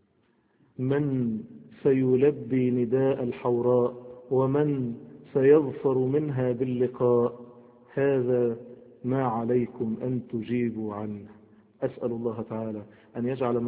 من سيلبي نداء الحوراء ومن سيظفر منها باللقاء؟ هذا ما عليكم أن تجيبوا عنه. أسأل الله تعالى أن يجعل